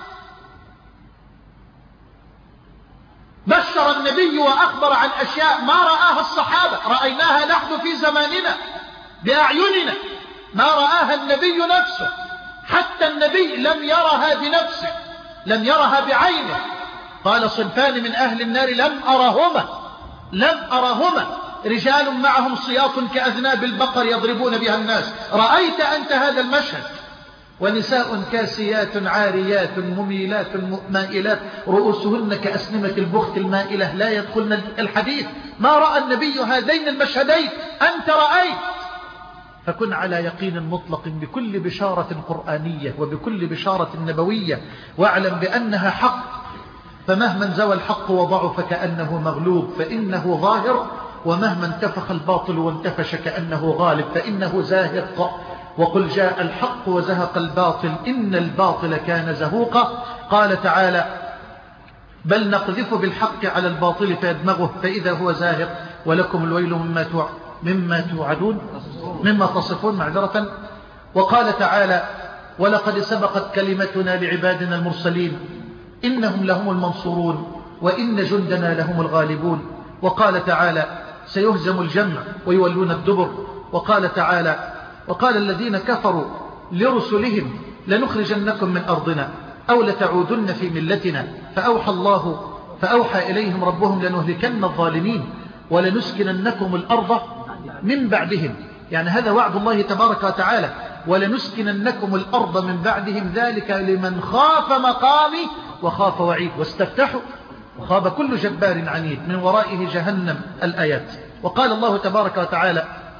بشر النبي وأخبر عن أشياء ما رآها الصحابة، رأيناها نحن في زماننا بأعيننا، ما رآها النبي نفسه. حتى النبي لم يرها بنفسه، لم يرها بعينه. قال صنفان من أهل النار لم أرهما لم أرهما رجال معهم صياط كأذناب البقر يضربون بها الناس. رأيت أنت هذا المشهد؟ ونساء كاسيات عاريات مميلات مائلات رؤوسهن كأسنمة البخت المائلة لا يدخلن الحديث. ما رأى النبي هذين المشهدين؟ أنت رأيت. فكن على يقين مطلق بكل بشارة قرآنية وبكل بشارة نبوية، واعلم بأنها حق. فمهما انزوى الحق وضعف كأنه مغلوب فإنه ظاهر، ومهما انتفخ الباطل وانتفش كأنه غالب فإنه زاهق. وقل جاء الحق وزهق الباطل إن الباطل كان زهوقا. قال تعالى بل نقذف بالحق على الباطل فيدمغه فإذا هو زاهق ولكم الويل مما توع مما توعدون مما تصفون معذرة. وقال تعالى ولقد سبقت كلمتنا لعبادنا المرسلين إنهم لهم المنصورون وإن جندنا لهم الغالبون. وقال تعالى سيهزم الجمع ويولون الدبر. وقال تعالى وقال الذين كفروا لرسلهم لنخرجنكم من أرضنا أو لتعودن في ملتنا فأوحى الله فأوحى إليهم ربهم لنهلكن الظالمين ولنسكننكم الأرض من بعدهم. يعني هذا وعد الله تبارك وتعالى، ولنسكننكم الأرض من بعدهم ذلك لمن خاف مقامي وخاف وعيد. واستفتحوا وخاب كل جبار عنيد من ورائه جهنم. الآيات. وقال الله تبارك وتعالى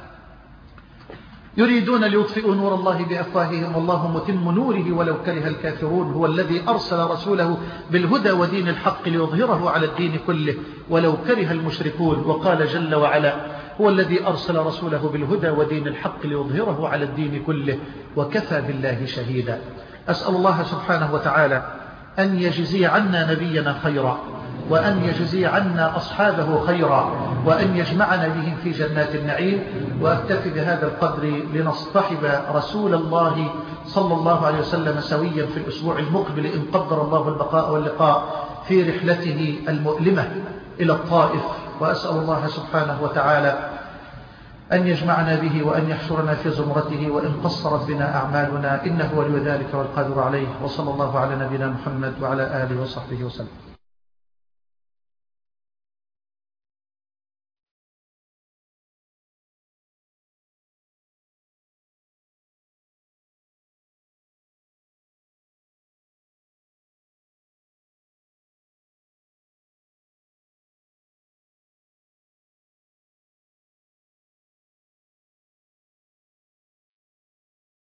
يريدون ليطفئوا نور الله بأفواههم والله متم نوره ولو كره الكافرون. هو الذي أرسل رسوله بالهدى ودين الحق ليظهره على الدين كله ولو كره المشركون. وقال جل وعلا هو الذي أرسل رسوله بالهدى ودين الحق ليظهره على الدين كله وكفى بالله شهيدا. أسأل الله سبحانه وتعالى أن يجزي عنا نبينا خيرا، وأن يجزي عنا أصحابه خيرا، وأن يجمعنا بهم في جنات النعيم. وأكتفي بهذا القدر لنصطحب رسول الله صلى الله عليه وسلم سويا في الأسبوع المقبل إن قدر الله البقاء واللقاء في رحلته المؤلمة إلى الطائف. وأسأل الله سبحانه وتعالى أن يجمعنا به وأن يحشرنا في زمرته وإن قصرت بنا أعمالنا إنه ولي ذلك والقادر عليه. وصلى الله على نبينا محمد وعلى آله وصحبه وسلم.